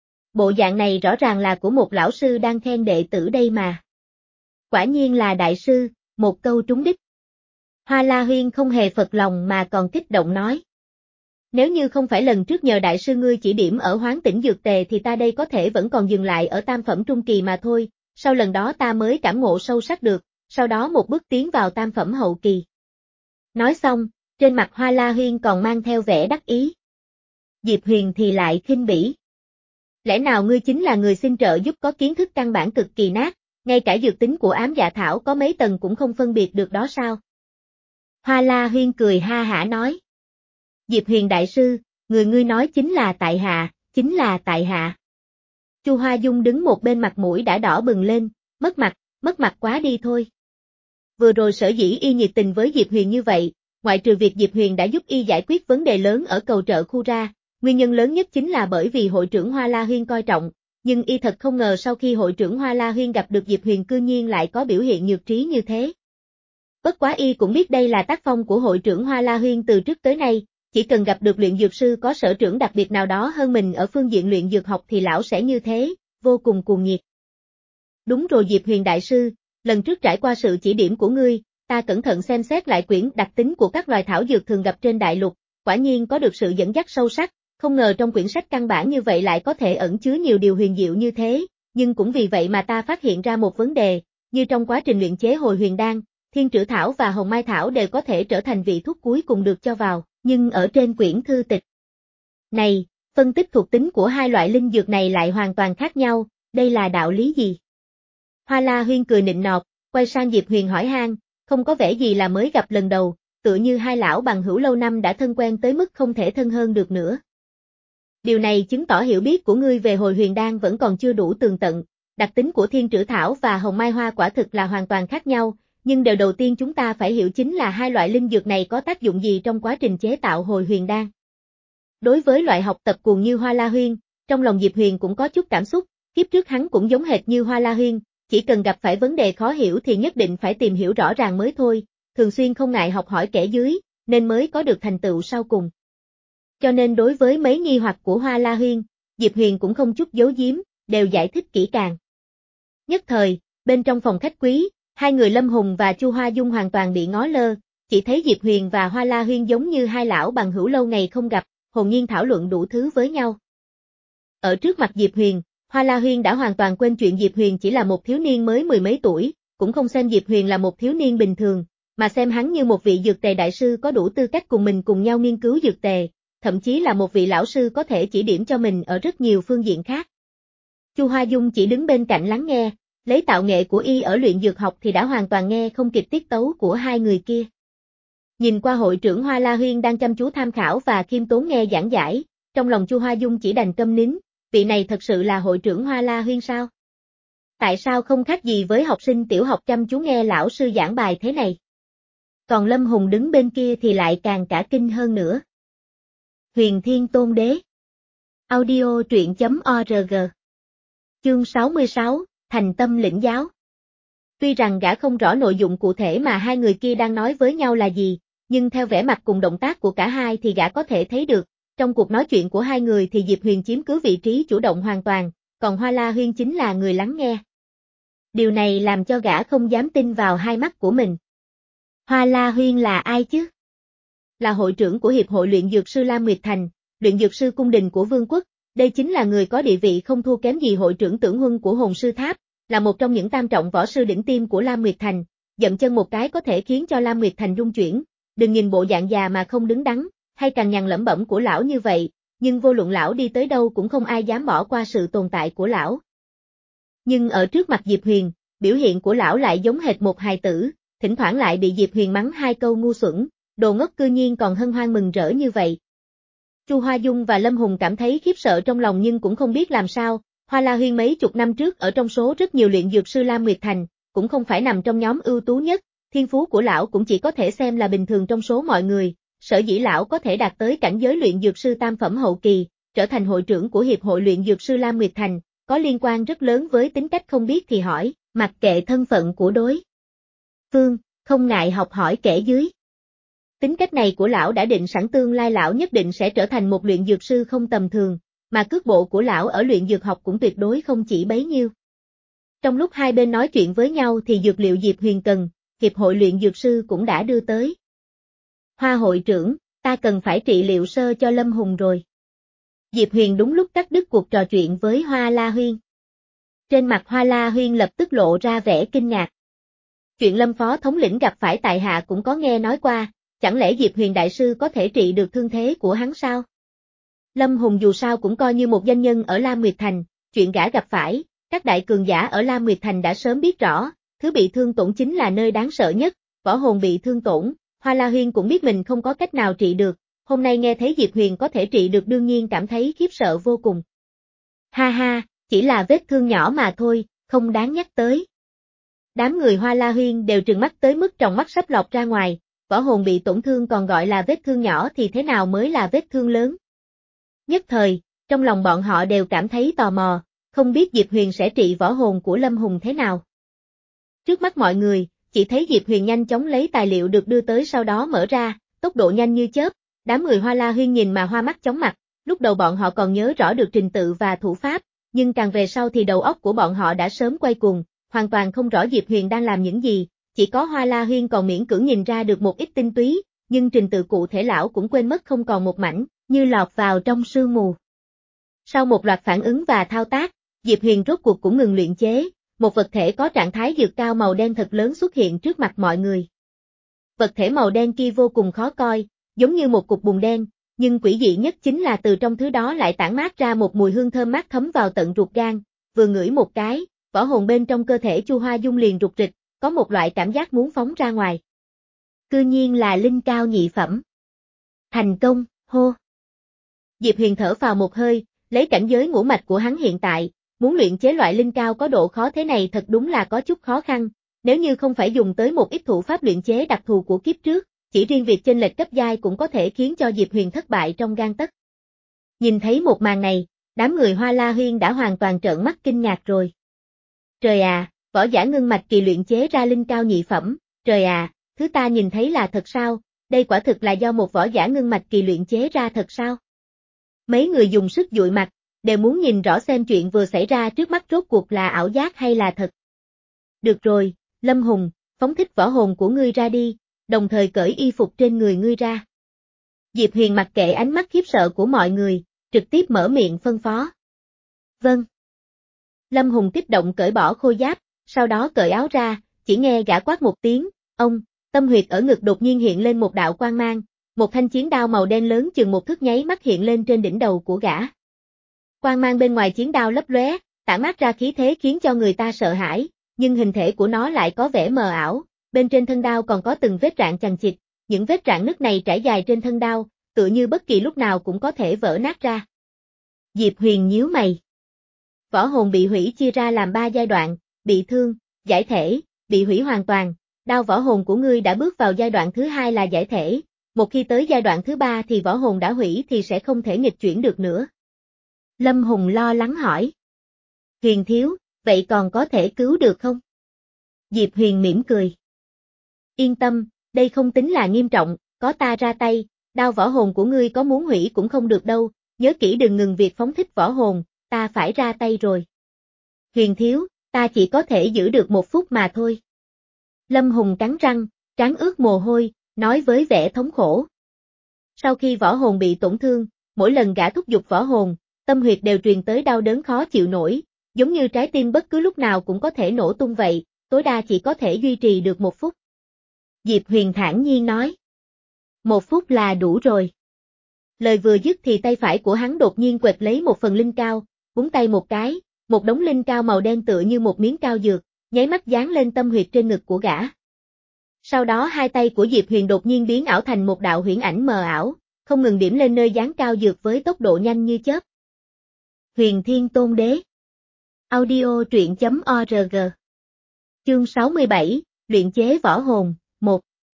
Bộ dạng này rõ ràng là của một lão sư đang khen đệ tử đây mà. Quả nhiên là đại sư, một câu trúng đích. Hoa La Huyên không hề phật lòng mà còn kích động nói. Nếu như không phải lần trước nhờ đại sư ngươi chỉ điểm ở Hoán Tỉnh dược tề thì ta đây có thể vẫn còn dừng lại ở tam phẩm trung kỳ mà thôi, sau lần đó ta mới cảm ngộ sâu sắc được, sau đó một bước tiến vào tam phẩm hậu kỳ. Nói xong, trên mặt Hoa La Huyên còn mang theo vẻ đắc ý. Diệp Huyền thì lại khinh bỉ. Lẽ nào ngươi chính là người xin trợ giúp có kiến thức căn bản cực kỳ nát, ngay cả dược tính của ám dạ thảo có mấy tầng cũng không phân biệt được đó sao? Hoa La Huyên cười ha hả nói. Diệp Huyền đại sư, người ngươi nói chính là tại hạ, chính là tại hạ. Chu Hoa Dung đứng một bên mặt mũi đã đỏ bừng lên, mất mặt, mất mặt quá đi thôi. Vừa rồi sở dĩ y nhiệt tình với Diệp Huyền như vậy, ngoại trừ việc Diệp Huyền đã giúp y giải quyết vấn đề lớn ở cầu trợ khu ra, nguyên nhân lớn nhất chính là bởi vì hội trưởng Hoa La Huyên coi trọng, nhưng y thật không ngờ sau khi hội trưởng Hoa La Huyên gặp được Diệp Huyền cư nhiên lại có biểu hiện nhược trí như thế. Bất quá y cũng biết đây là tác phong của hội trưởng Hoa La Huyên từ trước tới nay, chỉ cần gặp được luyện dược sư có sở trưởng đặc biệt nào đó hơn mình ở phương diện luyện dược học thì lão sẽ như thế, vô cùng cuồng nhiệt. Đúng rồi Diệp Huyền đại sư, lần trước trải qua sự chỉ điểm của ngươi, ta cẩn thận xem xét lại quyển đặc tính của các loài thảo dược thường gặp trên đại lục, quả nhiên có được sự dẫn dắt sâu sắc, không ngờ trong quyển sách căn bản như vậy lại có thể ẩn chứa nhiều điều huyền diệu như thế, nhưng cũng vì vậy mà ta phát hiện ra một vấn đề, như trong quá trình luyện chế hồi huyền đan, thiên trữ thảo và hồng mai thảo đều có thể trở thành vị thuốc cuối cùng được cho vào, nhưng ở trên quyển thư tịch này, phân tích thuộc tính của hai loại linh dược này lại hoàn toàn khác nhau, đây là đạo lý gì? Hoa La Huyên cười nịnh nọt, quay sang Diệp Huyền hỏi han, không có vẻ gì là mới gặp lần đầu, tựa như hai lão bằng hữu lâu năm đã thân quen tới mức không thể thân hơn được nữa. Điều này chứng tỏ hiểu biết của ngươi về hồi huyền đan vẫn còn chưa đủ tường tận, đặc tính của thiên trữ thảo và hồng mai hoa quả thực là hoàn toàn khác nhau, nhưng điều đầu tiên chúng ta phải hiểu chính là hai loại linh dược này có tác dụng gì trong quá trình chế tạo hồi huyền đan. Đối với loại học tập cuồng như Hoa La Huyên, trong lòng Diệp Huyền cũng có chút cảm xúc, kiếp trước hắn cũng giống hệt như Hoa La Huyên, chỉ cần gặp phải vấn đề khó hiểu thì nhất định phải tìm hiểu rõ ràng mới thôi, thường xuyên không ngại học hỏi kẻ dưới, nên mới có được thành tựu sau cùng. Cho nên đối với mấy nghi hoặc của Hoa La Huyên, Diệp Huyền cũng không chút giấu giếm, đều giải thích kỹ càng. Nhất thời, bên trong phòng khách quý, hai người Lâm Hùng và Chu Hoa Dung hoàn toàn bị ngó lơ, chỉ thấy Diệp Huyền và Hoa La Huyên giống như hai lão bằng hữu lâu ngày không gặp, hồn nhiên thảo luận đủ thứ với nhau. Ở trước mặt Diệp Huyền, Hoa La Huyên đã hoàn toàn quên chuyện Diệp Huyền chỉ là một thiếu niên mới mười mấy tuổi, cũng không xem Diệp Huyền là một thiếu niên bình thường, mà xem hắn như một vị dược tề đại sư có đủ tư cách cùng mình cùng nhau nghiên cứu dược tề, thậm chí là một vị lão sư có thể chỉ điểm cho mình ở rất nhiều phương diện khác. Chu Hoa Dung chỉ đứng bên cạnh lắng nghe, lấy tạo nghệ của y ở luyện dược học thì đã hoàn toàn nghe không kịp tiết tấu của hai người kia. Nhìn qua hội trưởng Hoa La Huyên đang chăm chú tham khảo và khiêm tốn nghe giảng giải, trong lòng Chu Hoa Dung chỉ đành câm nín, vị này thật sự là hội trưởng Hoa La Huyên sao? Tại sao không khác gì với học sinh tiểu học chăm chú nghe lão sư giảng bài thế này? Còn Lâm Hùng đứng bên kia thì lại càng cả kinh hơn nữa. Huyền Thiên Tôn Đế. Audio truyện chấm org. Chương sáu mươi sáu, Thành Tâm Lĩnh Giáo. Tuy rằng gã không rõ nội dụng cụ thể mà hai người kia đang nói với nhau là gì, nhưng theo vẻ mặt cùng động tác của cả hai thì gã có thể thấy được, trong cuộc nói chuyện của hai người thì Diệp Huyền chiếm cứ vị trí chủ động hoàn toàn, còn Hoa La Huyên chính là người lắng nghe. Điều này làm cho gã không dám tin vào hai mắt của mình. Hoa La Huyên là ai chứ? Là hội trưởng của Hiệp hội Luyện Dược sư Lam Nguyệt Thành, luyện dược sư cung đình của Vương quốc, đây chính là người có địa vị không thua kém gì hội trưởng Tưởng Huân của Hồn Sư Tháp, là một trong những tam trọng võ sư đỉnh tiêm của Lam Nguyệt Thành, dậm chân một cái có thể khiến cho Lam Nguyệt Thành rung chuyển, đừng nhìn bộ dạng già mà không đứng đắn, hay cằn nhằn lẩm bẩm của lão như vậy, nhưng vô luận lão đi tới đâu cũng không ai dám bỏ qua sự tồn tại của lão. Nhưng ở trước mặt Diệp Huyền, biểu hiện của lão lại giống hệt một hài tử, thỉnh thoảng lại bị Diệp Huyền mắng hai câu ngu xuẩn, đồ ngốc cư nhiên còn hân hoan mừng rỡ như vậy. Chu Hoa Dung và Lâm Hùng cảm thấy khiếp sợ trong lòng nhưng cũng không biết làm sao, Hoa La Huyên mấy chục năm trước ở trong số rất nhiều luyện dược sư Lam Nguyệt Thành, cũng không phải nằm trong nhóm ưu tú nhất, thiên phú của lão cũng chỉ có thể xem là bình thường trong số mọi người, sở dĩ lão có thể đạt tới cảnh giới luyện dược sư tam phẩm hậu kỳ, trở thành hội trưởng của Hiệp hội Luyện Dược sư Lam Nguyệt Thành, có liên quan rất lớn với tính cách không biết thì hỏi, mặc kệ thân phận của đối phương, không ngại học hỏi kẻ dưới. Tính cách này của lão đã định sẵn tương lai lão nhất định sẽ trở thành một luyện dược sư không tầm thường, mà cước bộ của lão ở luyện dược học cũng tuyệt đối không chỉ bấy nhiêu. Trong lúc hai bên nói chuyện với nhau thì dược liệu Diệp Huyền cần, Hiệp hội Luyện Dược sư cũng đã đưa tới. Hoa hội trưởng, ta cần phải trị liệu sơ cho Lâm Hùng rồi. Diệp Huyền đúng lúc cắt đứt cuộc trò chuyện với Hoa La Huyên. Trên mặt Hoa La Huyên lập tức lộ ra vẻ kinh ngạc. Chuyện Lâm phó thống lĩnh gặp phải tại hạ cũng có nghe nói qua, chẳng lẽ Diệp Huyền đại sư có thể trị được thương thế của hắn sao? Lâm Hùng dù sao cũng coi như một danh nhân ở Lam Nguyệt Thành, chuyện gã gặp phải, các đại cường giả ở Lam Nguyệt Thành đã sớm biết rõ, thứ bị thương tổn chính là nơi đáng sợ nhất, võ hồn bị thương tổn, Hoa La Huyên cũng biết mình không có cách nào trị được, hôm nay nghe thấy Diệp Huyền có thể trị được đương nhiên cảm thấy khiếp sợ vô cùng. Ha ha, chỉ là vết thương nhỏ mà thôi, không đáng nhắc tới. Đám người Hoa La Huyên đều trừng mắt tới mức tròng mắt sắp lọt ra ngoài, võ hồn bị tổn thương còn gọi là vết thương nhỏ thì thế nào mới là vết thương lớn? Nhất thời, trong lòng bọn họ đều cảm thấy tò mò, không biết Diệp Huyền sẽ trị võ hồn của Lâm Hùng thế nào. Trước mắt mọi người, chỉ thấy Diệp Huyền nhanh chóng lấy tài liệu được đưa tới sau đó mở ra, tốc độ nhanh như chớp, đám người Hoa La Huyên nhìn mà hoa mắt chóng mặt, lúc đầu bọn họ còn nhớ rõ được trình tự và thủ pháp, nhưng càng về sau thì đầu óc của bọn họ đã sớm quay cuồng, hoàn toàn không rõ Diệp Huyền đang làm những gì, chỉ có Hoa La Huyên còn miễn cưỡng nhìn ra được một ít tinh túy, nhưng trình tự cụ thể lão cũng quên mất không còn một mảnh, như lọt vào trong sương mù. Sau một loạt phản ứng và thao tác, Diệp Huyền rốt cuộc cũng ngừng luyện chế, một vật thể có trạng thái dược cao màu đen thật lớn xuất hiện trước mặt mọi người. Vật thể màu đen kia vô cùng khó coi, giống như một cục bùn đen, nhưng quỷ dị nhất chính là từ trong thứ đó lại tản mát ra một mùi hương thơm mát thấm vào tận ruột gan, vừa ngửi một cái, võ hồn bên trong cơ thể Chu Hoa Dung liền rục rịch, có một loại cảm giác muốn phóng ra ngoài. Cư nhiên là linh cao nhị phẩm. Thành công, hô. Diệp Huyền thở phào một hơi, lấy cảnh giới ngũ mạch của hắn hiện tại, muốn luyện chế loại linh cao có độ khó thế này thật đúng là có chút khó khăn, nếu như không phải dùng tới một ít thủ pháp luyện chế đặc thù của kiếp trước, chỉ riêng việc chênh lệch cấp giai cũng có thể khiến cho Diệp Huyền thất bại trong gang tấc. Nhìn thấy một màn này, đám người Hoa La Huyên đã hoàn toàn trợn mắt kinh ngạc rồi. Trời à, võ giả ngưng mạch kỳ luyện chế ra linh cao nhị phẩm, trời à, thứ ta nhìn thấy là thật sao, đây quả thực là do một võ giả ngưng mạch kỳ luyện chế ra thật sao? Mấy người dùng sức dụi mặt, đều muốn nhìn rõ xem chuyện vừa xảy ra trước mắt rốt cuộc là ảo giác hay là thật. Được rồi, Lâm Hùng, phóng thích võ hồn của ngươi ra đi, đồng thời cởi y phục trên người ngươi ra. Diệp Huyền mặc kệ ánh mắt khiếp sợ của mọi người, trực tiếp mở miệng phân phó. Vâng. Lâm Hùng kích động cởi bỏ khôi giáp, sau đó cởi áo ra, chỉ nghe gã quát một tiếng, ông, tâm huyệt ở ngực đột nhiên hiện lên một đạo quang mang, một thanh chiến đao màu đen lớn chừng một thước nháy mắt hiện lên trên đỉnh đầu của gã. Quang mang bên ngoài chiến đao lấp lóe, tản mát ra khí thế khiến cho người ta sợ hãi, nhưng hình thể của nó lại có vẻ mờ ảo, bên trên thân đao còn có từng vết rạn chằng chịt, những vết rạn nứt này trải dài trên thân đao, tựa như bất kỳ lúc nào cũng có thể vỡ nát ra. Diệp Huyền nhíu mày. Võ hồn bị hủy chia ra làm ba giai đoạn, bị thương, giải thể, bị hủy hoàn toàn, đao võ hồn của ngươi đã bước vào giai đoạn thứ hai là giải thể, một khi tới giai đoạn thứ ba thì võ hồn đã hủy thì sẽ không thể nghịch chuyển được nữa. Lâm Hùng lo lắng hỏi. Huyền thiếu, vậy còn có thể cứu được không? Diệp Huyền mỉm cười. Yên tâm, đây không tính là nghiêm trọng, có ta ra tay, đao võ hồn của ngươi có muốn hủy cũng không được đâu, nhớ kỹ đừng ngừng việc phóng thích võ hồn, ta phải ra tay rồi. Huyền thiếu, ta chỉ có thể giữ được một phút mà thôi. Lâm Hùng cắn răng, trán ướt mồ hôi, nói với vẻ thống khổ. Sau khi võ hồn bị tổn thương, mỗi lần gã thúc giục võ hồn, tâm huyệt đều truyền tới đau đớn khó chịu nổi, giống như trái tim bất cứ lúc nào cũng có thể nổ tung vậy, tối đa chỉ có thể duy trì được một phút. Diệp Huyền thản nhiên nói. Một phút là đủ rồi. Lời vừa dứt thì tay phải của hắn đột nhiên quệt lấy một phần linh cao, búng tay một cái, một đống linh cao màu đen tựa như một miếng cao dược, nháy mắt dán lên tâm huyệt trên ngực của gã. Sau đó hai tay của Diệp Huyền đột nhiên biến ảo thành một đạo huyễn ảnh mờ ảo, không ngừng điểm lên nơi dán cao dược với tốc độ nhanh như chớp. Huyền Thiên Tôn Đế. Audio truyện chấm org. Chương sáu mươi bảy, luyện chế võ hồn, một.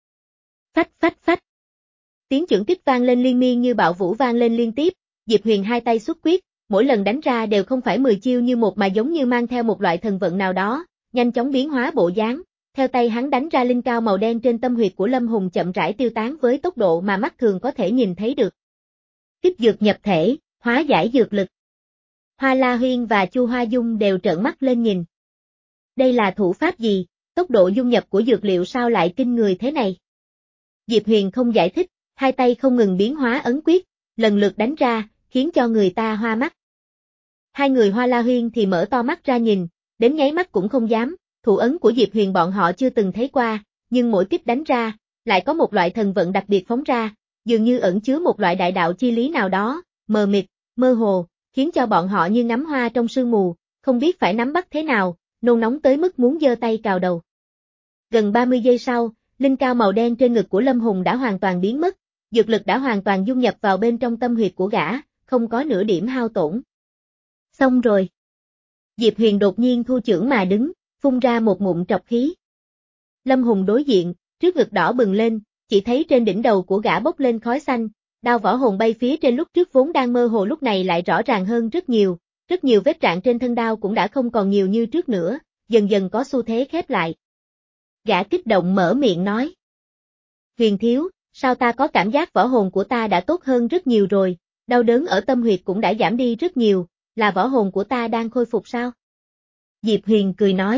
Phách phách phách. Tiếng chưởng kích vang lên liên miên như bạo vũ vang lên liên tiếp, Diệp Huyền hai tay xuất quyết, mỗi lần đánh ra đều không phải mười chiêu như một mà giống như mang theo một loại thần vận nào đó, nhanh chóng biến hóa bộ dáng. Theo tay hắn đánh ra linh cao màu đen trên tâm huyệt của Lâm Hùng chậm rãi tiêu tán với tốc độ mà mắt thường có thể nhìn thấy được. Kích dược nhập thể, hóa giải dược lực. Hoa La Huyên và Chu Hoa Dung đều trợn mắt lên nhìn. Đây là thủ pháp gì, tốc độ dung nhập của dược liệu sao lại kinh người thế này? Diệp Huyền không giải thích, hai tay không ngừng biến hóa ấn quyết, lần lượt đánh ra, khiến cho người ta hoa mắt. Hai người Hoa La Huyên thì mở to mắt ra nhìn, đến nháy mắt cũng không dám, thủ ấn của Diệp Huyền bọn họ chưa từng thấy qua, nhưng mỗi kích đánh ra, lại có một loại thần vận đặc biệt phóng ra, dường như ẩn chứa một loại đại đạo chi lý nào đó, mờ mịt, mơ hồ, khiến cho bọn họ như ngắm hoa trong sương mù, không biết phải nắm bắt thế nào, nôn nóng tới mức muốn giơ tay cào đầu. Gần ba mươi giây sau, linh cao màu đen trên ngực của Lâm Hùng đã hoàn toàn biến mất, dược lực đã hoàn toàn dung nhập vào bên trong tâm huyệt của gã, không có nửa điểm hao tổn. Xong rồi. Diệp Huyền đột nhiên thu chưởng mà đứng, phun ra một ngụm trọc khí. Lâm Hùng đối diện, trước ngực đỏ bừng lên, chỉ thấy trên đỉnh đầu của gã bốc lên khói xanh, đao võ hồn bay phía trên lúc trước vốn đang mơ hồ lúc này lại rõ ràng hơn rất nhiều, rất nhiều vết rạn trên thân đao cũng đã không còn nhiều như trước nữa, dần dần có xu thế khép lại. Gã kích động mở miệng nói. Huyền thiếu, sao ta có cảm giác võ hồn của ta đã tốt hơn rất nhiều rồi, đau đớn ở tâm huyệt cũng đã giảm đi rất nhiều, là võ hồn của ta đang khôi phục sao? Diệp Huyền cười nói.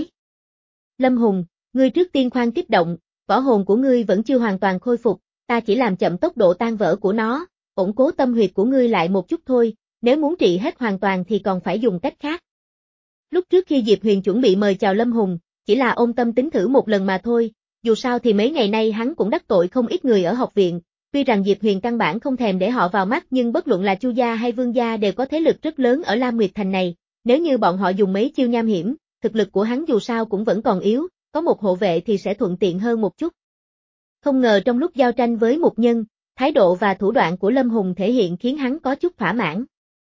Lâm Hùng, ngươi trước tiên khoan kích động, võ hồn của ngươi vẫn chưa hoàn toàn khôi phục, ta chỉ làm chậm tốc độ tan vỡ của nó, ổn cố tâm huyệt của ngươi lại một chút thôi, nếu muốn trị hết hoàn toàn thì còn phải dùng cách khác. Lúc trước khi Diệp Huyền chuẩn bị mời chào Lâm Hùng, chỉ là ôm tâm tính thử một lần mà thôi, dù sao thì mấy ngày nay hắn cũng đắc tội không ít người ở học viện, tuy rằng Diệp Huyền căn bản không thèm để họ vào mắt nhưng bất luận là Chu gia hay Vương gia đều có thế lực rất lớn ở Lam Nguyệt Thành này, nếu như bọn họ dùng mấy chiêu nham hiểm, thực lực của hắn dù sao cũng vẫn còn yếu, có một hộ vệ thì sẽ thuận tiện hơn một chút. Không ngờ trong lúc giao tranh với mục nhân, thái độ và thủ đoạn của Lâm Hùng thể hiện khiến hắn có chút thỏa mãn.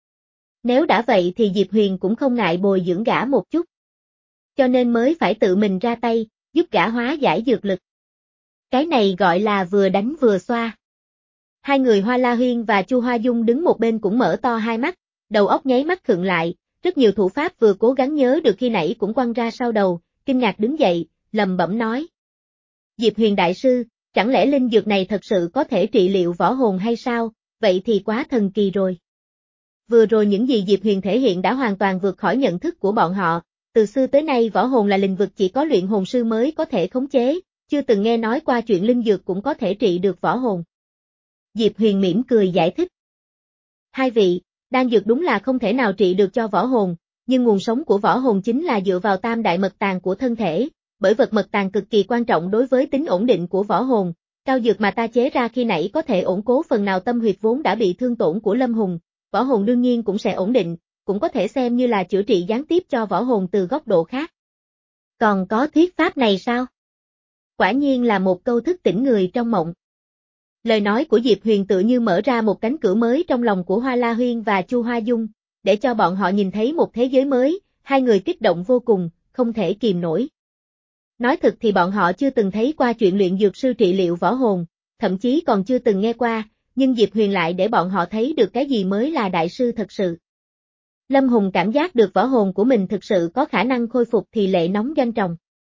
Nếu đã vậy thì Diệp Huyền cũng không ngại bồi dưỡng gã một chút. Cho nên mới phải tự mình ra tay, giúp gã hóa giải dược lực. Cái này gọi là vừa đánh vừa xoa. Hai người Hoa La Huyên và Chu Hoa Dung đứng một bên cũng mở to hai mắt, đầu óc nháy mắt khựng lại, rất nhiều thủ pháp vừa cố gắng nhớ được khi nãy cũng quăng ra sau đầu, kinh ngạc đứng dậy, lẩm bẩm nói. Diệp Huyền đại sư, chẳng lẽ linh dược này thật sự có thể trị liệu võ hồn hay sao, vậy thì quá thần kỳ rồi. Vừa rồi những gì Diệp Huyền thể hiện đã hoàn toàn vượt khỏi nhận thức của bọn họ, từ xưa tới nay võ hồn là lĩnh vực chỉ có luyện hồn sư mới có thể khống chế, chưa từng nghe nói qua chuyện linh dược cũng có thể trị được võ hồn. Diệp Huyền mỉm cười giải thích. Hai vị, đan dược đúng là không thể nào trị được cho võ hồn, nhưng nguồn sống của võ hồn chính là dựa vào tam đại mật tàng của thân thể, bởi vật mật tàng cực kỳ quan trọng đối với tính ổn định của võ hồn, Cao dược mà ta chế ra khi nãy có thể ổn cố phần nào tâm huyệt vốn đã bị thương tổn của Lâm Hùng, võ hồn đương nhiên cũng sẽ ổn định, cũng có thể xem như là chữa trị gián tiếp cho võ hồn từ góc độ khác. Còn có thuyết pháp này sao? Quả nhiên là một câu thức tỉnh người trong mộng. Lời nói của Diệp Huyền tự như mở ra một cánh cửa mới trong lòng của Hoa La Huyên và Chu Hoa Dung, để cho bọn họ nhìn thấy một thế giới mới, hai người kích động vô cùng, không thể kìm nổi. Nói thật thì bọn họ chưa từng thấy qua chuyện luyện dược sư trị liệu võ hồn, thậm chí còn chưa từng nghe qua, nhưng Diệp Huyền lại để bọn họ thấy được cái gì mới là đại sư thật sự. Lâm Hùng cảm giác được võ hồn của mình thực sự có khả năng khôi phục thì lệ nóng doanh tròng.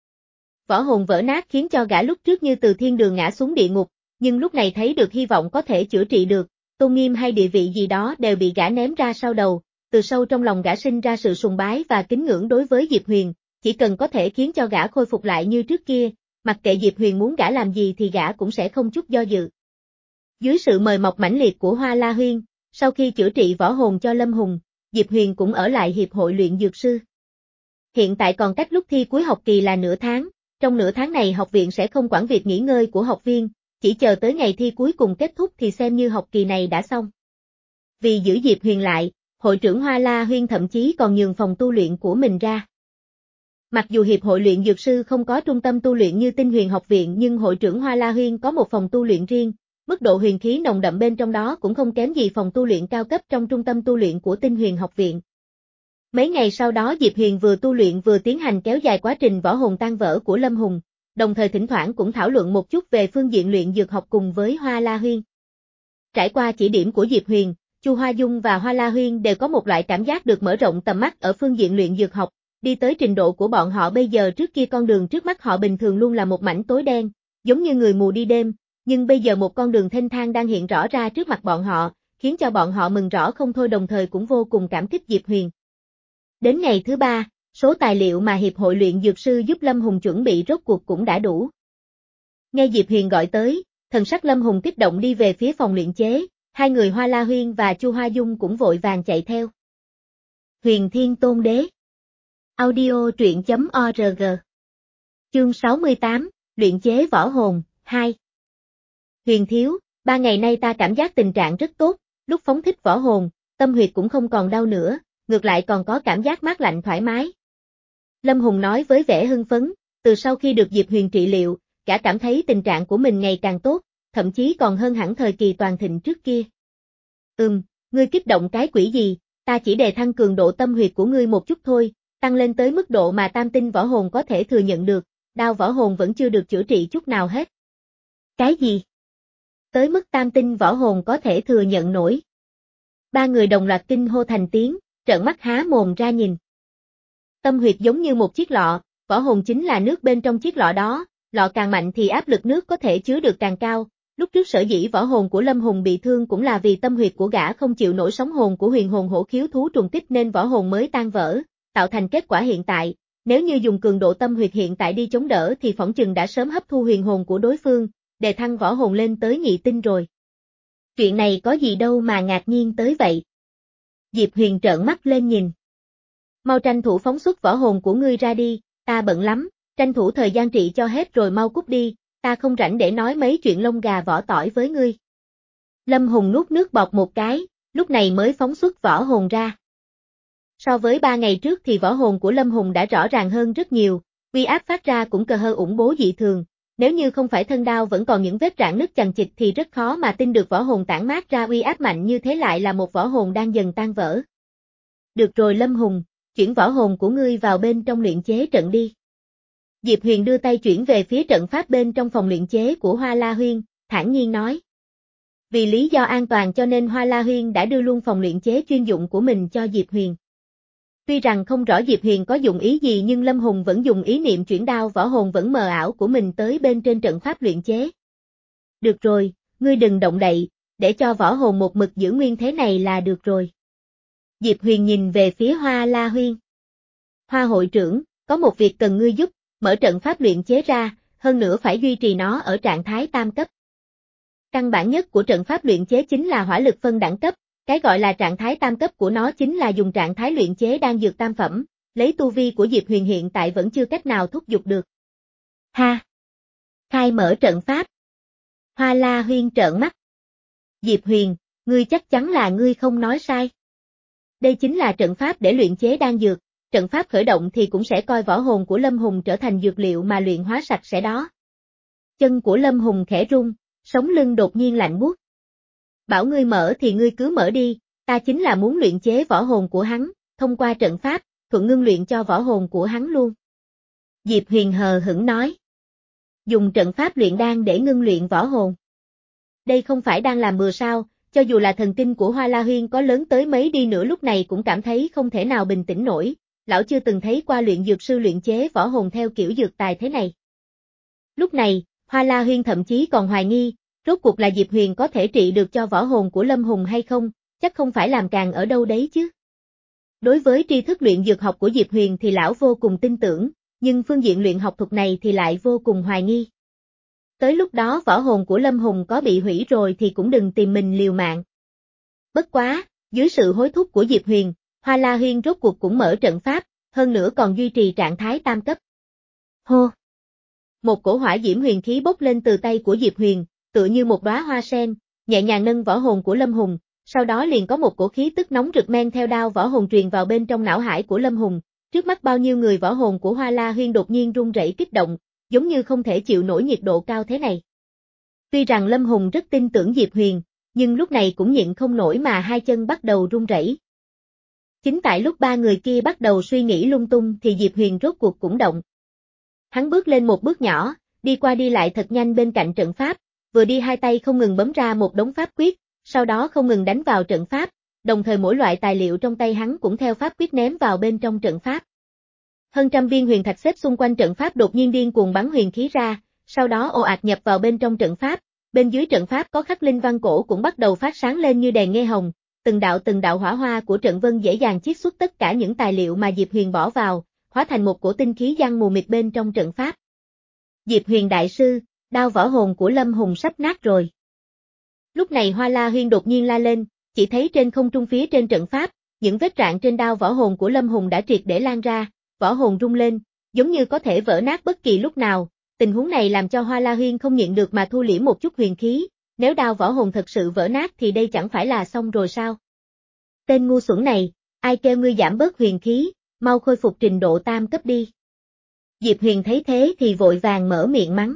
Võ hồn vỡ nát khiến cho gã lúc trước như từ thiên đường ngã xuống địa ngục, nhưng lúc này thấy được hy vọng có thể chữa trị được, tôn nghiêm hay địa vị gì đó đều bị gã ném ra sau đầu, từ sâu trong lòng gã sinh ra sự sùng bái và kính ngưỡng đối với Diệp Huyền, chỉ cần có thể khiến cho gã khôi phục lại như trước kia, mặc kệ Diệp Huyền muốn gã làm gì thì gã cũng sẽ không chút do dự. Dưới sự mời mọc mãnh liệt của Hoa La Huyên, sau khi chữa trị võ hồn cho Lâm Hùng, Diệp Huyền cũng ở lại hiệp hội luyện dược sư. Hiện tại còn cách lúc thi cuối học kỳ là nửa tháng, trong nửa tháng này học viện sẽ không quản việc nghỉ ngơi của học viên, chỉ chờ tới ngày thi cuối cùng kết thúc thì xem như học kỳ này đã xong. Vì giữ Diệp Huyền lại, hội trưởng Hoa La Huyên thậm chí còn nhường phòng tu luyện của mình ra. Mặc dù hiệp hội luyện dược sư không có trung tâm tu luyện như Tinh Huyền học viện nhưng hội trưởng Hoa La Huyên có một phòng tu luyện riêng, mức độ huyền khí nồng đậm bên trong đó cũng không kém gì phòng tu luyện cao cấp trong trung tâm tu luyện của Tinh Huyền học viện. Mấy ngày sau đó Diệp Huyền vừa tu luyện vừa tiến hành kéo dài quá trình võ hồn tan vỡ của Lâm Hùng, đồng thời thỉnh thoảng cũng thảo luận một chút về phương diện luyện dược học cùng với Hoa La Huyên. Trải qua chỉ điểm của Diệp Huyền, Chu Hoa Dung và Hoa La Huyên đều có một loại cảm giác được mở rộng tầm mắt ở phương diện luyện dược học, đi tới trình độ của bọn họ bây giờ. Trước kia con đường trước mắt họ bình thường luôn là một mảnh tối đen, giống như người mù đi đêm, nhưng bây giờ một con đường thênh thang đang hiện rõ ra trước mặt bọn họ, khiến cho bọn họ mừng rõ không thôi, đồng thời cũng vô cùng cảm kích Diệp Huyền. Đến ngày thứ ba, số tài liệu mà Hiệp hội luyện dược sư giúp Lâm Hùng chuẩn bị rốt cuộc cũng đã đủ. Nghe Diệp Huyền gọi tới, thần sắc Lâm Hùng kích động đi về phía phòng luyện chế, hai người Hoa La Huyên và Chu Hoa Dung cũng vội vàng chạy theo. Huyền Thiên Tôn Đế Audio truyện chấm org Chương sáu mươi tám, Luyện chế võ hồn, hai. Huyền thiếu, ba ngày nay ta cảm giác tình trạng rất tốt, lúc phóng thích võ hồn, tâm huyệt cũng không còn đau nữa, ngược lại còn có cảm giác mát lạnh thoải mái. Lâm Hùng nói với vẻ hưng phấn, từ sau khi được Diệp Huyền trị liệu, gã cảm thấy tình trạng của mình ngày càng tốt, thậm chí còn hơn hẳn thời kỳ toàn thịnh trước kia. Ừm, ngươi kích động cái quỷ gì, ta chỉ đề thăng cường độ tâm huyệt của ngươi một chút thôi, tăng lên tới mức độ mà tam tinh võ hồn có thể thừa nhận được, đao võ hồn vẫn chưa được chữa trị chút nào hết. Cái gì? Tới mức tam tinh võ hồn có thể thừa nhận nổi. Ba người đồng loạt kinh hô thành tiếng, trợn mắt há mồm ra nhìn. Tâm huyệt giống như một chiếc lọ, võ hồn chính là nước bên trong chiếc lọ đó, lọ càng mạnh thì áp lực nước có thể chứa được càng cao. Lúc trước sở dĩ võ hồn của Lâm Hùng bị thương cũng là vì tâm huyệt của gã không chịu nổi sóng hồn của huyền hồn hổ khiếu thú trùng kích nên võ hồn mới tan vỡ, tạo thành kết quả hiện tại. Nếu như dùng cường độ tâm huyệt hiện tại đi chống đỡ thì phỏng chừng đã sớm hấp thu huyền hồn của đối phương, đề thăng võ hồn lên tới nhị tinh rồi. Chuyện này có gì đâu mà ngạc nhiên tới vậy. Diệp Huyền trợn mắt lên nhìn. Mau tranh thủ phóng xuất võ hồn của ngươi ra đi, ta bận lắm, tranh thủ thời gian trị cho hết rồi mau cút đi, ta không rảnh để nói mấy chuyện lông gà vỏ tỏi với ngươi. Lâm Hùng nuốt nước bọt một cái, lúc này mới phóng xuất võ hồn ra. So với ba ngày trước thì võ hồn của Lâm Hùng đã rõ ràng hơn rất nhiều, uy áp phát ra cũng cờ hơ ủng bố dị thường, nếu như không phải thân đao vẫn còn những vết rạn nứt chằng chịt thì rất khó mà tin được võ hồn tản mát ra uy áp mạnh như thế lại là một võ hồn đang dần tan vỡ. Được rồi Lâm Hùng, chuyển võ hồn của ngươi vào bên trong luyện chế trận đi. Diệp Huyền đưa tay chuyển về phía trận pháp bên trong phòng luyện chế của Hoa La Huyên, thản nhiên nói. Vì lý do an toàn cho nên Hoa La Huyên đã đưa luôn phòng luyện chế chuyên dụng của mình cho Diệp Huyền. Tuy rằng không rõ Diệp Huyền có dụng ý gì nhưng Lâm Hùng vẫn dùng ý niệm chuyển đao võ hồn vẫn mờ ảo của mình tới bên trên trận pháp luyện chế. Được rồi, ngươi đừng động đậy, để cho võ hồn một mực giữ nguyên thế này là được rồi. Diệp Huyền nhìn về phía Hoa La Huyên. Hoa hội trưởng, có một việc cần ngươi giúp, mở trận pháp luyện chế ra, hơn nữa phải duy trì nó ở trạng thái tam cấp. Căn bản nhất của trận pháp luyện chế chính là hỏa lực phân đẳng cấp, cái gọi là trạng thái tam cấp của nó chính là dùng trạng thái luyện chế đan dược tam phẩm, lấy tu vi của Diệp Huyền hiện tại vẫn chưa cách nào thúc giục được. Ha! Khai mở trận pháp. Hoa La Huyên trợn mắt. Diệp Huyền, ngươi chắc chắn là ngươi không nói sai. Đây chính là trận pháp để luyện chế đan dược, trận pháp khởi động thì cũng sẽ coi võ hồn của Lâm Hùng trở thành dược liệu mà luyện hóa sạch sẽ đó. Chân của Lâm Hùng khẽ rung, sống lưng đột nhiên lạnh buốt. Bảo ngươi mở thì ngươi cứ mở đi, ta chính là muốn luyện chế võ hồn của hắn, thông qua trận pháp, thuận ngưng luyện cho võ hồn của hắn luôn. Diệp Huyền hờ hững nói. Dùng trận pháp luyện đan để ngưng luyện võ hồn. Đây không phải đang làm bừa sao, cho dù là thần kinh của Hoa La Huyên có lớn tới mấy đi nữa lúc này cũng cảm thấy không thể nào bình tĩnh nổi, lão chưa từng thấy qua luyện dược sư luyện chế võ hồn theo kiểu dược tài thế này. Lúc này, Hoa La Huyên thậm chí còn hoài nghi, rốt cuộc là Diệp Huyền có thể trị được cho võ hồn của Lâm Hùng hay không, chắc không phải làm càng ở đâu đấy chứ. Đối với tri thức luyện dược học của Diệp Huyền thì lão vô cùng tin tưởng, nhưng phương diện luyện học thuật này thì lại vô cùng hoài nghi. Tới lúc đó võ hồn của Lâm Hùng có bị hủy rồi thì cũng đừng tìm mình liều mạng. Bất quá, dưới sự hối thúc của Diệp Huyền, Hoa La Huyên rốt cuộc cũng mở trận pháp, hơn nữa còn duy trì trạng thái tam cấp. Hô! Một cổ hỏa diễm huyền khí bốc lên từ tay của Diệp Huyền, tựa như một đóa hoa sen, nhẹ nhàng nâng võ hồn của Lâm Hùng, sau đó liền có một cổ khí tức nóng rực men theo đao võ hồn truyền vào bên trong não hải của Lâm Hùng. Trước mắt bao nhiêu người võ hồn của Hoa La Huyên đột nhiên run rẩy kích động, giống như không thể chịu nổi nhiệt độ cao thế này. Tuy rằng Lâm Hùng rất tin tưởng Diệp Huyền, nhưng lúc này cũng nhịn không nổi mà hai chân bắt đầu run rẩy. Chính tại lúc ba người kia bắt đầu suy nghĩ lung tung thì Diệp Huyền rốt cuộc cũng động. Hắn bước lên một bước nhỏ, đi qua đi lại thật nhanh bên cạnh trận pháp, vừa đi hai tay không ngừng bấm ra một đống pháp quyết, sau đó không ngừng đánh vào trận pháp, đồng thời mỗi loại tài liệu trong tay hắn cũng theo pháp quyết ném vào bên trong trận pháp. Hơn trăm viên huyền thạch xếp xung quanh trận pháp đột nhiên điên cuồng bắn huyền khí ra, sau đó ồ ạt nhập vào bên trong trận pháp, bên dưới trận pháp có khắc linh văn cổ cũng bắt đầu phát sáng lên như đèn nghe hồng, từng đạo từng đạo hỏa hoa của trận vân dễ dàng chiết xuất tất cả những tài liệu mà Diệp Huyền bỏ vào, hóa thành một cổ tinh khí giăng mù mịt bên trong trận pháp. Diệp Huyền đại sư, đao võ hồn của Lâm Hùng sắp nát rồi. Lúc này Hoa La Huyên đột nhiên la lên, chỉ thấy trên không trung phía trên trận pháp, những vết rạn trên đao võ hồn của Lâm Hùng đã triệt để lan ra, võ hồn rung lên, giống như có thể vỡ nát bất kỳ lúc nào. Tình huống này làm cho Hoa La Huyên không nhịn được mà thu liễm một chút huyền khí, nếu đao võ hồn thật sự vỡ nát thì đây chẳng phải là xong rồi sao? Tên ngu xuẩn này, ai kêu ngươi giảm bớt huyền khí, mau khôi phục trình độ tam cấp đi. Diệp Huyền thấy thế thì vội vàng mở miệng mắng.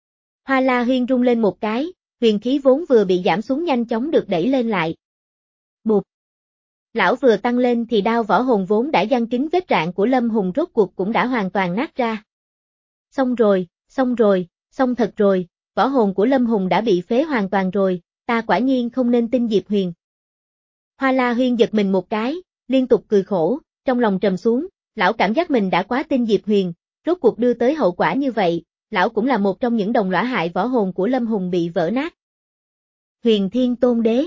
Hoa La Huyên rung lên một cái, huyền khí vốn vừa bị giảm xuống nhanh chóng được đẩy lên lại. Bụp! Lão vừa tăng lên thì đao võ hồn vốn đã giăng kín vết rạn của Lâm Hùng rốt cuộc cũng đã hoàn toàn nát ra. Xong rồi, xong rồi, xong thật rồi, võ hồn của Lâm Hùng đã bị phế hoàn toàn rồi, ta quả nhiên không nên tin Diệp Huyền. Hoa La Huyên giật mình một cái, liên tục cười khổ, trong lòng trầm xuống, lão cảm giác mình đã quá tin Diệp Huyền, rốt cuộc đưa tới hậu quả như vậy, lão cũng là một trong những đồng lõa hại võ hồn của Lâm Hùng bị vỡ nát. Huyền Thiên Tôn Đế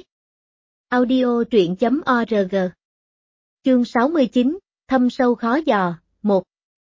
Audio truyện chấm org Chương sáu mươi chín, Thâm sâu khó dò, một.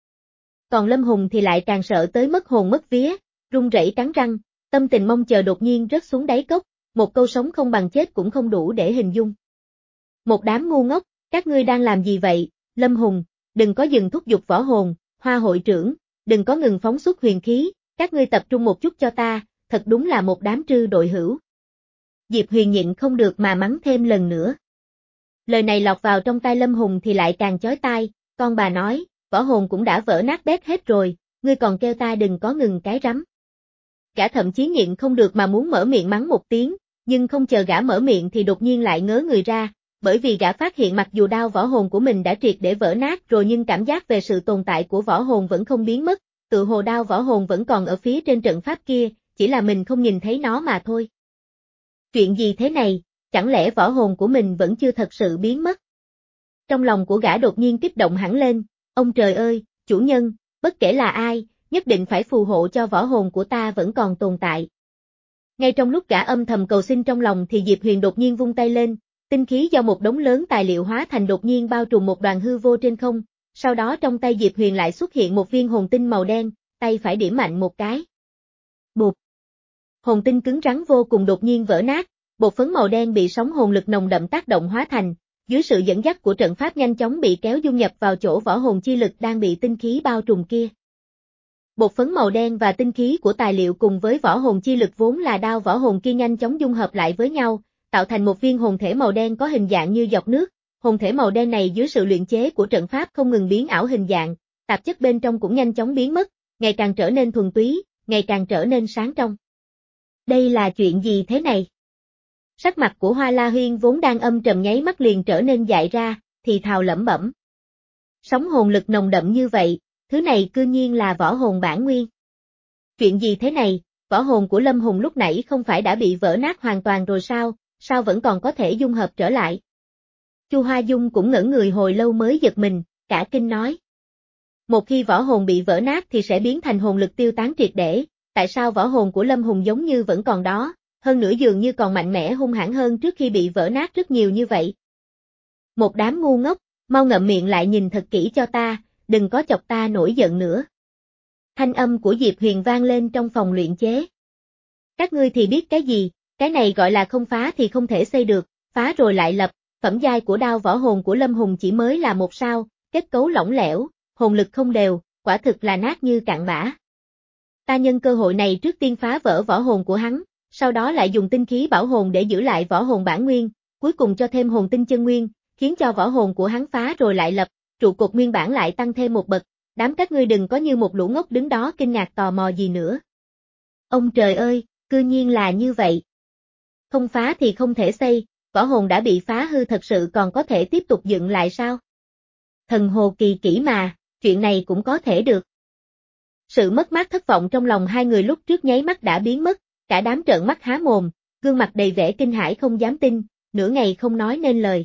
Còn Lâm Hùng thì lại càng sợ tới mất hồn mất vía, run rẩy cắn răng, tâm tình mong chờ đột nhiên rớt xuống đáy cốc, một câu sống không bằng chết cũng không đủ để hình dung. Một đám ngu ngốc, các ngươi đang làm gì vậy, Lâm Hùng, đừng có dừng thúc giục võ hồn, Hoa hội trưởng, đừng có ngừng phóng xuất huyền khí, các ngươi tập trung một chút cho ta, thật đúng là một đám trư đội hữu. Diệp Huyền nhịn không được mà mắng thêm lần nữa. Lời này lọt vào trong tai Lâm Hùng thì lại càng chói tai, con bà nói, võ hồn cũng đã vỡ nát bét hết rồi, ngươi còn kêu ta đừng có ngừng cái rắm. Gã thậm chí nhịn không được mà muốn mở miệng mắng một tiếng, nhưng không chờ gã mở miệng thì đột nhiên lại ngớ người ra, bởi vì gã phát hiện mặc dù đao võ hồn của mình đã triệt để vỡ nát rồi nhưng cảm giác về sự tồn tại của võ hồn vẫn không biến mất, tự hồ đao võ hồn vẫn còn ở phía trên trận pháp kia, chỉ là mình không nhìn thấy nó mà thôi. Chuyện gì thế này, chẳng lẽ võ hồn của mình vẫn chưa thật sự biến mất? Trong lòng của gã đột nhiên kích động hẳn lên, ông trời ơi, chủ nhân, bất kể là ai, nhất định phải phù hộ cho võ hồn của ta vẫn còn tồn tại. Ngay trong lúc gã âm thầm cầu xin trong lòng thì Diệp Huyền đột nhiên vung tay lên, tinh khí do một đống lớn tài liệu hóa thành đột nhiên bao trùm một đoàn hư vô trên không, sau đó trong tay Diệp Huyền lại xuất hiện một viên hồn tinh màu đen, tay phải điểm mạnh một cái. Bụp! Hồn tinh cứng rắn vô cùng đột nhiên vỡ nát, bột phấn màu đen bị sóng hồn lực nồng đậm tác động hóa thành, dưới sự dẫn dắt của trận pháp nhanh chóng bị kéo dung nhập vào chỗ võ hồn chi lực đang bị tinh khí bao trùm kia. Bột phấn màu đen và tinh khí của tài liệu cùng với võ hồn chi lực vốn là đao võ hồn kia nhanh chóng dung hợp lại với nhau, tạo thành một viên hồn thể màu đen có hình dạng như giọt nước. Hồn thể màu đen này dưới sự luyện chế của trận pháp không ngừng biến ảo hình dạng, tạp chất bên trong cũng nhanh chóng biến mất, ngày càng trở nên thuần túy, ngày càng trở nên sáng trong. Đây là chuyện gì thế này? Sắc mặt của Hoa La Huyên vốn đang âm trầm nháy mắt liền trở nên dại ra, thì thào lẩm bẩm. Sóng hồn lực nồng đậm như vậy, thứ này cư nhiên là võ hồn bản nguyên. Chuyện gì thế này, võ hồn của Lâm Hùng lúc nãy không phải đã bị vỡ nát hoàn toàn rồi sao, sao vẫn còn có thể dung hợp trở lại? Chu Hoa Dung cũng ngẩn người hồi lâu mới giật mình, cả kinh nói. Một khi võ hồn bị vỡ nát thì sẽ biến thành hồn lực tiêu tán triệt để, tại sao võ hồn của Lâm Hùng giống như vẫn còn đó, hơn nữa dường như còn mạnh mẽ hung hãn hơn trước khi bị vỡ nát rất nhiều như vậy. Một đám ngu ngốc, mau ngậm miệng lại nhìn thật kỹ cho ta, đừng có chọc ta nổi giận nữa. Thanh âm của Diệp Huyền vang lên trong phòng luyện chế. Các ngươi thì biết cái gì, cái này gọi là không phá thì không thể xây được, phá rồi lại lập, phẩm giai của đao võ hồn của Lâm Hùng chỉ mới là một sao, kết cấu lỏng lẻo, hồn lực không đều, quả thực là nát như cặn bã. Ta nhân cơ hội này trước tiên phá vỡ võ hồn của hắn, sau đó lại dùng tinh khí bảo hồn để giữ lại võ hồn bản nguyên, cuối cùng cho thêm hồn tinh chân nguyên, khiến cho võ hồn của hắn phá rồi lại lập, trụ cột nguyên bản lại tăng thêm một bậc, đám các ngươi đừng có như một lũ ngốc đứng đó kinh ngạc tò mò gì nữa. Ông trời ơi, cư nhiên là như vậy. Không phá thì không thể xây, võ hồn đã bị phá hư thật sự còn có thể tiếp tục dựng lại sao? Thần hồ kỳ kỹ mà, chuyện này cũng có thể được. Sự mất mát thất vọng trong lòng hai người lúc trước nháy mắt đã biến mất, cả đám trợn mắt há mồm, gương mặt đầy vẻ kinh hãi không dám tin, nửa ngày không nói nên lời.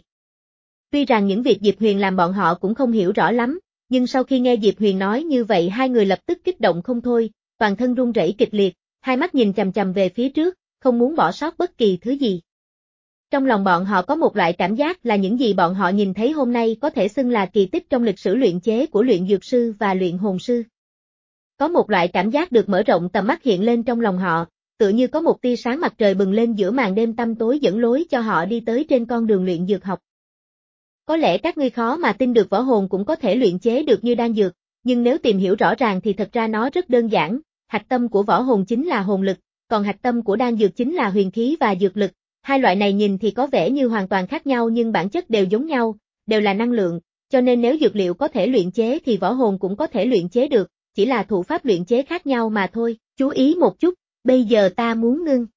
Tuy rằng những việc Diệp Huyền làm bọn họ cũng không hiểu rõ lắm, nhưng sau khi nghe Diệp Huyền nói như vậy hai người lập tức kích động không thôi, toàn thân run rẩy kịch liệt, hai mắt nhìn chằm chằm về phía trước, không muốn bỏ sót bất kỳ thứ gì. Trong lòng bọn họ có một loại cảm giác là những gì bọn họ nhìn thấy hôm nay có thể xưng là kỳ tích trong lịch sử luyện chế của luyện dược sư và luyện hồn sư. Có một loại cảm giác được mở rộng tầm mắt hiện lên trong lòng họ, tựa như có một tia sáng mặt trời bừng lên giữa màn đêm tăm tối dẫn lối cho họ đi tới trên con đường luyện dược học. Có lẽ các ngươi khó mà tin được võ hồn cũng có thể luyện chế được như đan dược, nhưng nếu tìm hiểu rõ ràng thì thật ra nó rất đơn giản, hạch tâm của võ hồn chính là hồn lực, còn hạch tâm của đan dược chính là huyền khí và dược lực. Hai loại này nhìn thì có vẻ như hoàn toàn khác nhau nhưng bản chất đều giống nhau, đều là năng lượng, cho nên nếu dược liệu có thể luyện chế thì võ hồn cũng có thể luyện chế được, chỉ là thủ pháp luyện chế khác nhau mà thôi. Chú ý một chút, bây giờ ta muốn ngưng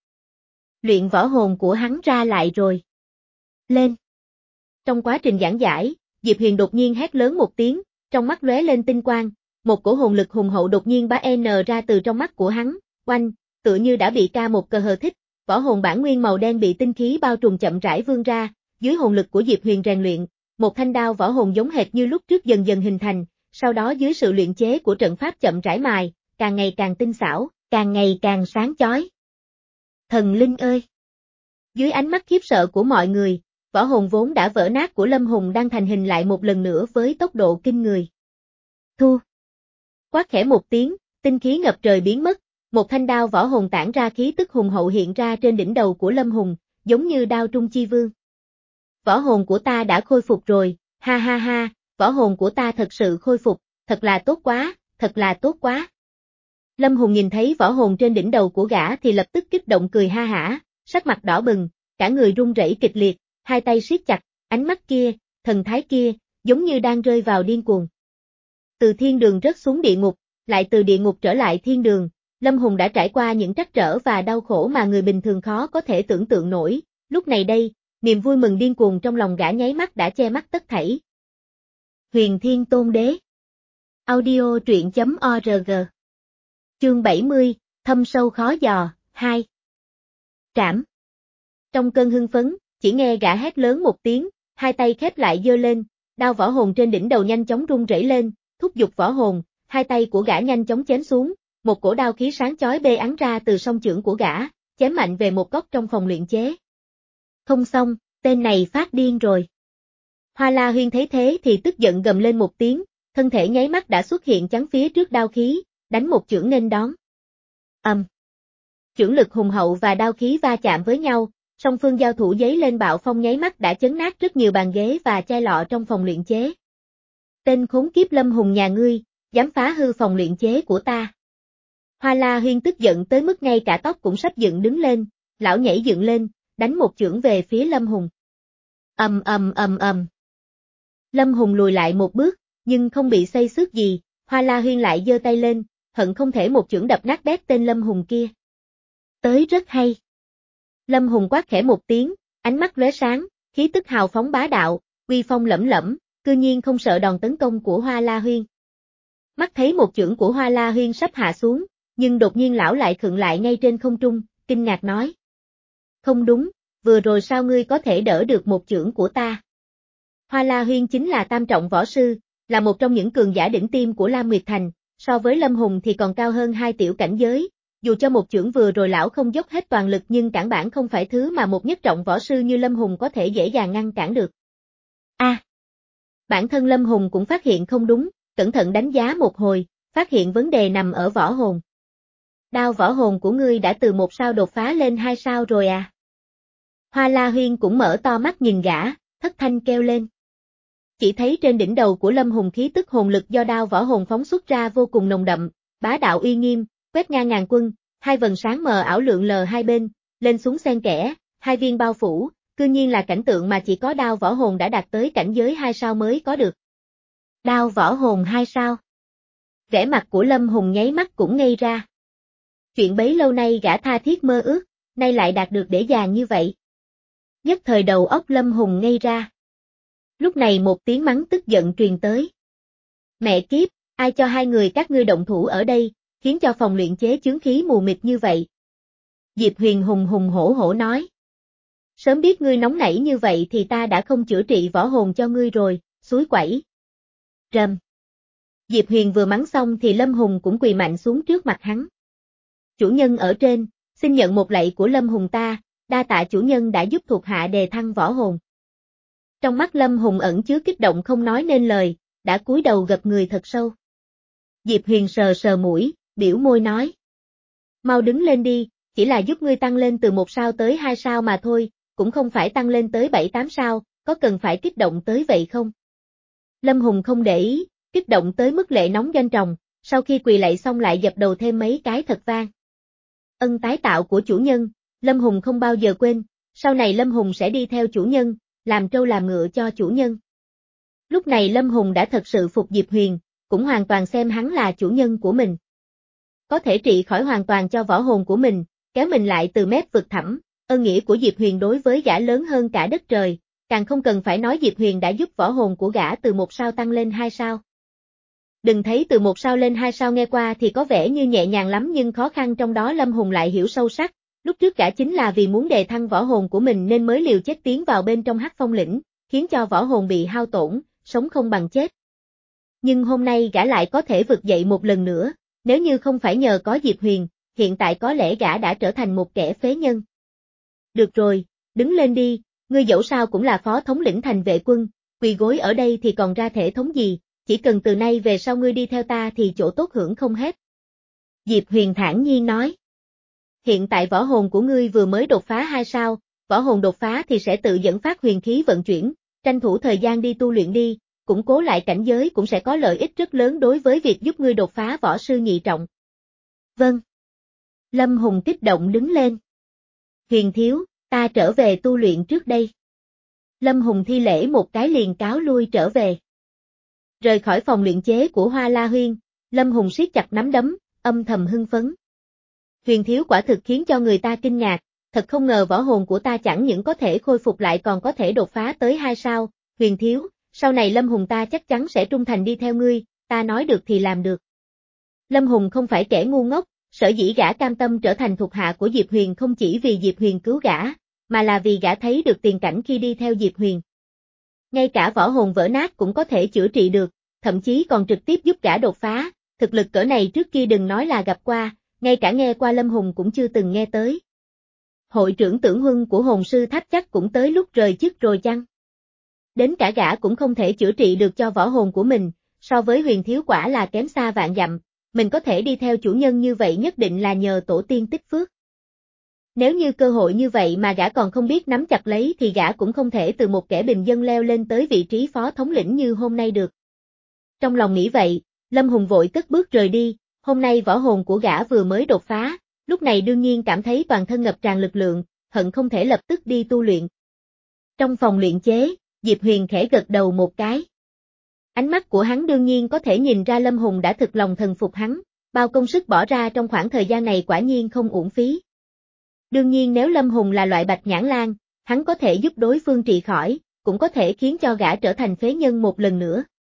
luyện võ hồn của hắn ra lại rồi. Lên! Trong quá trình giảng giải, Diệp Huyền đột nhiên hét lớn một tiếng, trong mắt lóe lên tinh quang, một cổ hồn lực hùng hậu đột nhiên bá n ra từ trong mắt của hắn, oanh, tựa như đã bị ca một cờ hờ thích, võ hồn bản nguyên màu đen bị tinh khí bao trùm chậm rãi vươn ra, dưới hồn lực của Diệp Huyền rèn luyện, một thanh đao võ hồn giống hệt như lúc trước dần dần hình thành, sau đó dưới sự luyện chế của trận pháp chậm rãi mài, càng ngày càng tinh xảo, càng ngày càng sáng chói. Thần linh ơi! Dưới ánh mắt khiếp sợ của mọi người, võ hồn vốn đã vỡ nát của Lâm Hùng đang thành hình lại một lần nữa với tốc độ kinh người. Thu! Quát khẽ một tiếng, tinh khí ngập trời biến mất, một thanh đao võ hồn tản ra khí tức hùng hậu hiện ra trên đỉnh đầu của Lâm Hùng, giống như đao trung chi vương. Võ hồn của ta đã khôi phục rồi, ha ha ha, võ hồn của ta thật sự khôi phục, thật là tốt quá, thật là tốt quá. Lâm Hùng nhìn thấy võ hồn trên đỉnh đầu của gã thì lập tức kích động cười ha hả, sắc mặt đỏ bừng, cả người run rẩy kịch liệt, hai tay siết chặt, ánh mắt kia, thần thái kia, giống như đang rơi vào điên cuồng. Từ thiên đường rớt xuống địa ngục, lại từ địa ngục trở lại thiên đường, Lâm Hùng đã trải qua những trắc trở và đau khổ mà người bình thường khó có thể tưởng tượng nổi, lúc này đây, niềm vui mừng điên cuồng trong lòng gã nháy mắt đã che mắt tất thảy. Huyền Thiên Tôn Đế Audio truyện chấm org Chương bảy mươi, Thâm sâu khó dò, hai Trảm Trong cơn hưng phấn, chỉ nghe gã hét lớn một tiếng, hai tay khép lại giơ lên, đao võ hồn trên đỉnh đầu nhanh chóng rung rẩy lên, thúc giục võ hồn, hai tay của gã nhanh chóng chém xuống, một cổ đao khí sáng chói bê ắn ra từ song chưởng của gã, chém mạnh về một góc trong phòng luyện chế. Không xong, tên này phát điên rồi. Hoa La Huyên thấy thế thì tức giận gầm lên một tiếng, thân thể nháy mắt đã xuất hiện chắn phía trước đao khí, đánh một chưởng nên đón. Ầm. Um. Chưởng lực hùng hậu và đao khí va chạm với nhau, song phương giao thủ giấy lên bạo phong nháy mắt đã chấn nát rất nhiều bàn ghế và chai lọ trong phòng luyện chế. Tên khốn kiếp Lâm Hùng nhà ngươi, dám phá hư phòng luyện chế của ta. Hoa La Huyên tức giận tới mức ngay cả tóc cũng sắp dựng đứng lên, lão nhảy dựng lên, đánh một chưởng về phía Lâm Hùng. Ầm ầm ầm ầm. Lâm Hùng lùi lại một bước, nhưng không bị xây xước gì, Hoa La Huyên lại giơ tay lên, hận không thể một chưởng đập nát bét tên Lâm Hùng kia. Tới rất hay. Lâm Hùng quát khẽ một tiếng, ánh mắt lóe sáng, khí tức hào phóng bá đạo, uy phong lẫm lẫm, cư nhiên không sợ đòn tấn công của Hoa La Huyên. Mắt thấy một chưởng của Hoa La Huyên sắp hạ xuống, nhưng đột nhiên lão lại khựng lại ngay trên không trung, kinh ngạc nói. Không đúng, vừa rồi sao ngươi có thể đỡ được một chưởng của ta? Hoa La Huyên chính là tam trọng võ sư, là một trong những cường giả đỉnh tiêm của Lam Nguyệt Thành, so với Lâm Hùng thì còn cao hơn hai tiểu cảnh giới, dù cho một chưởng vừa rồi lão không dốc hết toàn lực nhưng cản bản không phải thứ mà một nhất trọng võ sư như Lâm Hùng có thể dễ dàng ngăn cản được. A, à, bản thân Lâm Hùng cũng phát hiện không đúng, cẩn thận đánh giá một hồi, phát hiện vấn đề nằm ở võ hồn. Đao võ hồn của ngươi đã từ một sao đột phá lên hai sao rồi à? Hoa La Huyên cũng mở to mắt nhìn gã, thất thanh kêu lên. Chỉ thấy trên đỉnh đầu của Lâm Hùng khí tức hồn lực do đao võ hồn phóng xuất ra vô cùng nồng đậm, bá đạo uy nghiêm, quét ngang ngàn quân, hai vầng sáng mờ ảo lượn lờ hai bên, lên xuống xen kẽ, hai viên bao phủ, cư nhiên là cảnh tượng mà chỉ có đao võ hồn đã đạt tới cảnh giới hai sao mới có được. Đao võ hồn hai sao. Vẻ mặt của Lâm Hùng nháy mắt cũng ngây ra. Chuyện bấy lâu nay gã tha thiết mơ ước, nay lại đạt được dễ dàng như vậy. Nhất thời đầu óc Lâm Hùng ngây ra. Lúc này một tiếng mắng tức giận truyền tới. Mẹ kiếp, ai cho hai người các ngươi động thủ ở đây, khiến cho phòng luyện chế chướng khí mù mịt như vậy? Diệp Huyền hùng hùng hổ hổ nói. Sớm biết ngươi nóng nảy như vậy thì ta đã không chữa trị võ hồn cho ngươi rồi, suối quẩy. Rầm. Diệp Huyền vừa mắng xong thì Lâm Hùng cũng quỳ mạnh xuống trước mặt hắn. Chủ nhân ở trên, xin nhận một lạy của Lâm Hùng ta, đa tạ chủ nhân đã giúp thuộc hạ đề thăng võ hồn. Trong mắt Lâm Hùng ẩn chứa kích động không nói nên lời, đã cúi đầu gập người thật sâu. Diệp Huyền sờ sờ mũi, biểu môi nói. Mau đứng lên đi, chỉ là giúp ngươi tăng lên từ một sao tới hai sao mà thôi, cũng không phải tăng lên tới bảy tám sao, có cần phải kích động tới vậy không? Lâm Hùng không để ý, kích động tới mức lệ nóng doanh tròng, sau khi quỳ lạy xong lại dập đầu thêm mấy cái thật vang. Ân tái tạo của chủ nhân, Lâm Hùng không bao giờ quên, sau này Lâm Hùng sẽ đi theo chủ nhân, làm trâu làm ngựa cho chủ nhân. Lúc này Lâm Hùng đã thật sự phục Diệp Huyền, cũng hoàn toàn xem hắn là chủ nhân của mình. Có thể trị khỏi hoàn toàn cho võ hồn của mình, kéo mình lại từ mép vực thẳm, ơn nghĩa của Diệp Huyền đối với gã lớn hơn cả đất trời, càng không cần phải nói Diệp Huyền đã giúp võ hồn của gã từ một sao tăng lên hai sao. Đừng thấy từ một sao lên hai sao nghe qua thì có vẻ như nhẹ nhàng lắm nhưng khó khăn trong đó Lâm Hùng lại hiểu sâu sắc, lúc trước gã chính là vì muốn đề thăng võ hồn của mình nên mới liều chết tiến vào bên trong Hắc Phong lĩnh, khiến cho võ hồn bị hao tổn, sống không bằng chết. Nhưng hôm nay gã lại có thể vực dậy một lần nữa, nếu như không phải nhờ có Diệp Huyền, hiện tại có lẽ gã đã trở thành một kẻ phế nhân. Được rồi, đứng lên đi, ngươi dẫu sao cũng là phó thống lĩnh thành vệ quân, quỳ gối ở đây thì còn ra thể thống gì, chỉ cần từ nay về sau ngươi đi theo ta thì chỗ tốt hưởng không hết. Diệp Huyền thản nhiên nói. Hiện tại võ hồn của ngươi vừa mới đột phá hai sao, võ hồn đột phá thì sẽ tự dẫn phát huyền khí vận chuyển, tranh thủ thời gian đi tu luyện đi, củng cố lại cảnh giới cũng sẽ có lợi ích rất lớn đối với việc giúp ngươi đột phá võ sư nhị trọng. Vâng. Lâm Hùng kích động đứng lên. Huyền thiếu, ta trở về tu luyện trước đây. Lâm Hùng thi lễ một cái liền cáo lui trở về. Rời khỏi phòng luyện chế của Hoa La Huyên, Lâm Hùng siết chặt nắm đấm, âm thầm hưng phấn. Huyền thiếu quả thực khiến cho người ta kinh ngạc, thật không ngờ võ hồn của ta chẳng những có thể khôi phục lại còn có thể đột phá tới hai sao, Huyền thiếu, sau này Lâm Hùng ta chắc chắn sẽ trung thành đi theo ngươi, ta nói được thì làm được. Lâm Hùng không phải kẻ ngu ngốc, sở dĩ gã cam tâm trở thành thuộc hạ của Diệp Huyền không chỉ vì Diệp Huyền cứu gã, mà là vì gã thấy được tiền cảnh khi đi theo Diệp Huyền. Ngay cả võ hồn vỡ nát cũng có thể chữa trị được, thậm chí còn trực tiếp giúp gã đột phá, thực lực cỡ này trước kia đừng nói là gặp qua, ngay cả nghe qua Lâm Hùng cũng chưa từng nghe tới. Hội trưởng Tưởng Huân của hồn sư tháp chắc cũng tới lúc rời chức rồi chăng? Đến cả gã cũng không thể chữa trị được cho võ hồn của mình, so với Huyền thiếu quả là kém xa vạn dặm, mình có thể đi theo chủ nhân như vậy nhất định là nhờ tổ tiên tích phước. Nếu như cơ hội như vậy mà gã còn không biết nắm chặt lấy thì gã cũng không thể từ một kẻ bình dân leo lên tới vị trí phó thống lĩnh như hôm nay được. Trong lòng nghĩ vậy, Lâm Hùng vội cất bước rời đi, Hôm nay võ hồn của gã vừa mới đột phá, lúc này đương nhiên cảm thấy toàn thân ngập tràn lực lượng, hận không thể lập tức đi tu luyện. Trong phòng luyện chế, Diệp Huyền khẽ gật đầu một cái. Ánh mắt của hắn đương nhiên có thể nhìn ra Lâm Hùng đã thực lòng thần phục hắn, bao công sức bỏ ra trong khoảng thời gian này quả nhiên không uổng phí. Đương nhiên nếu Lâm Hùng là loại bạch nhãn lang, hắn có thể giúp đối phương trị khỏi, cũng có thể khiến cho gã trở thành phế nhân một lần nữa.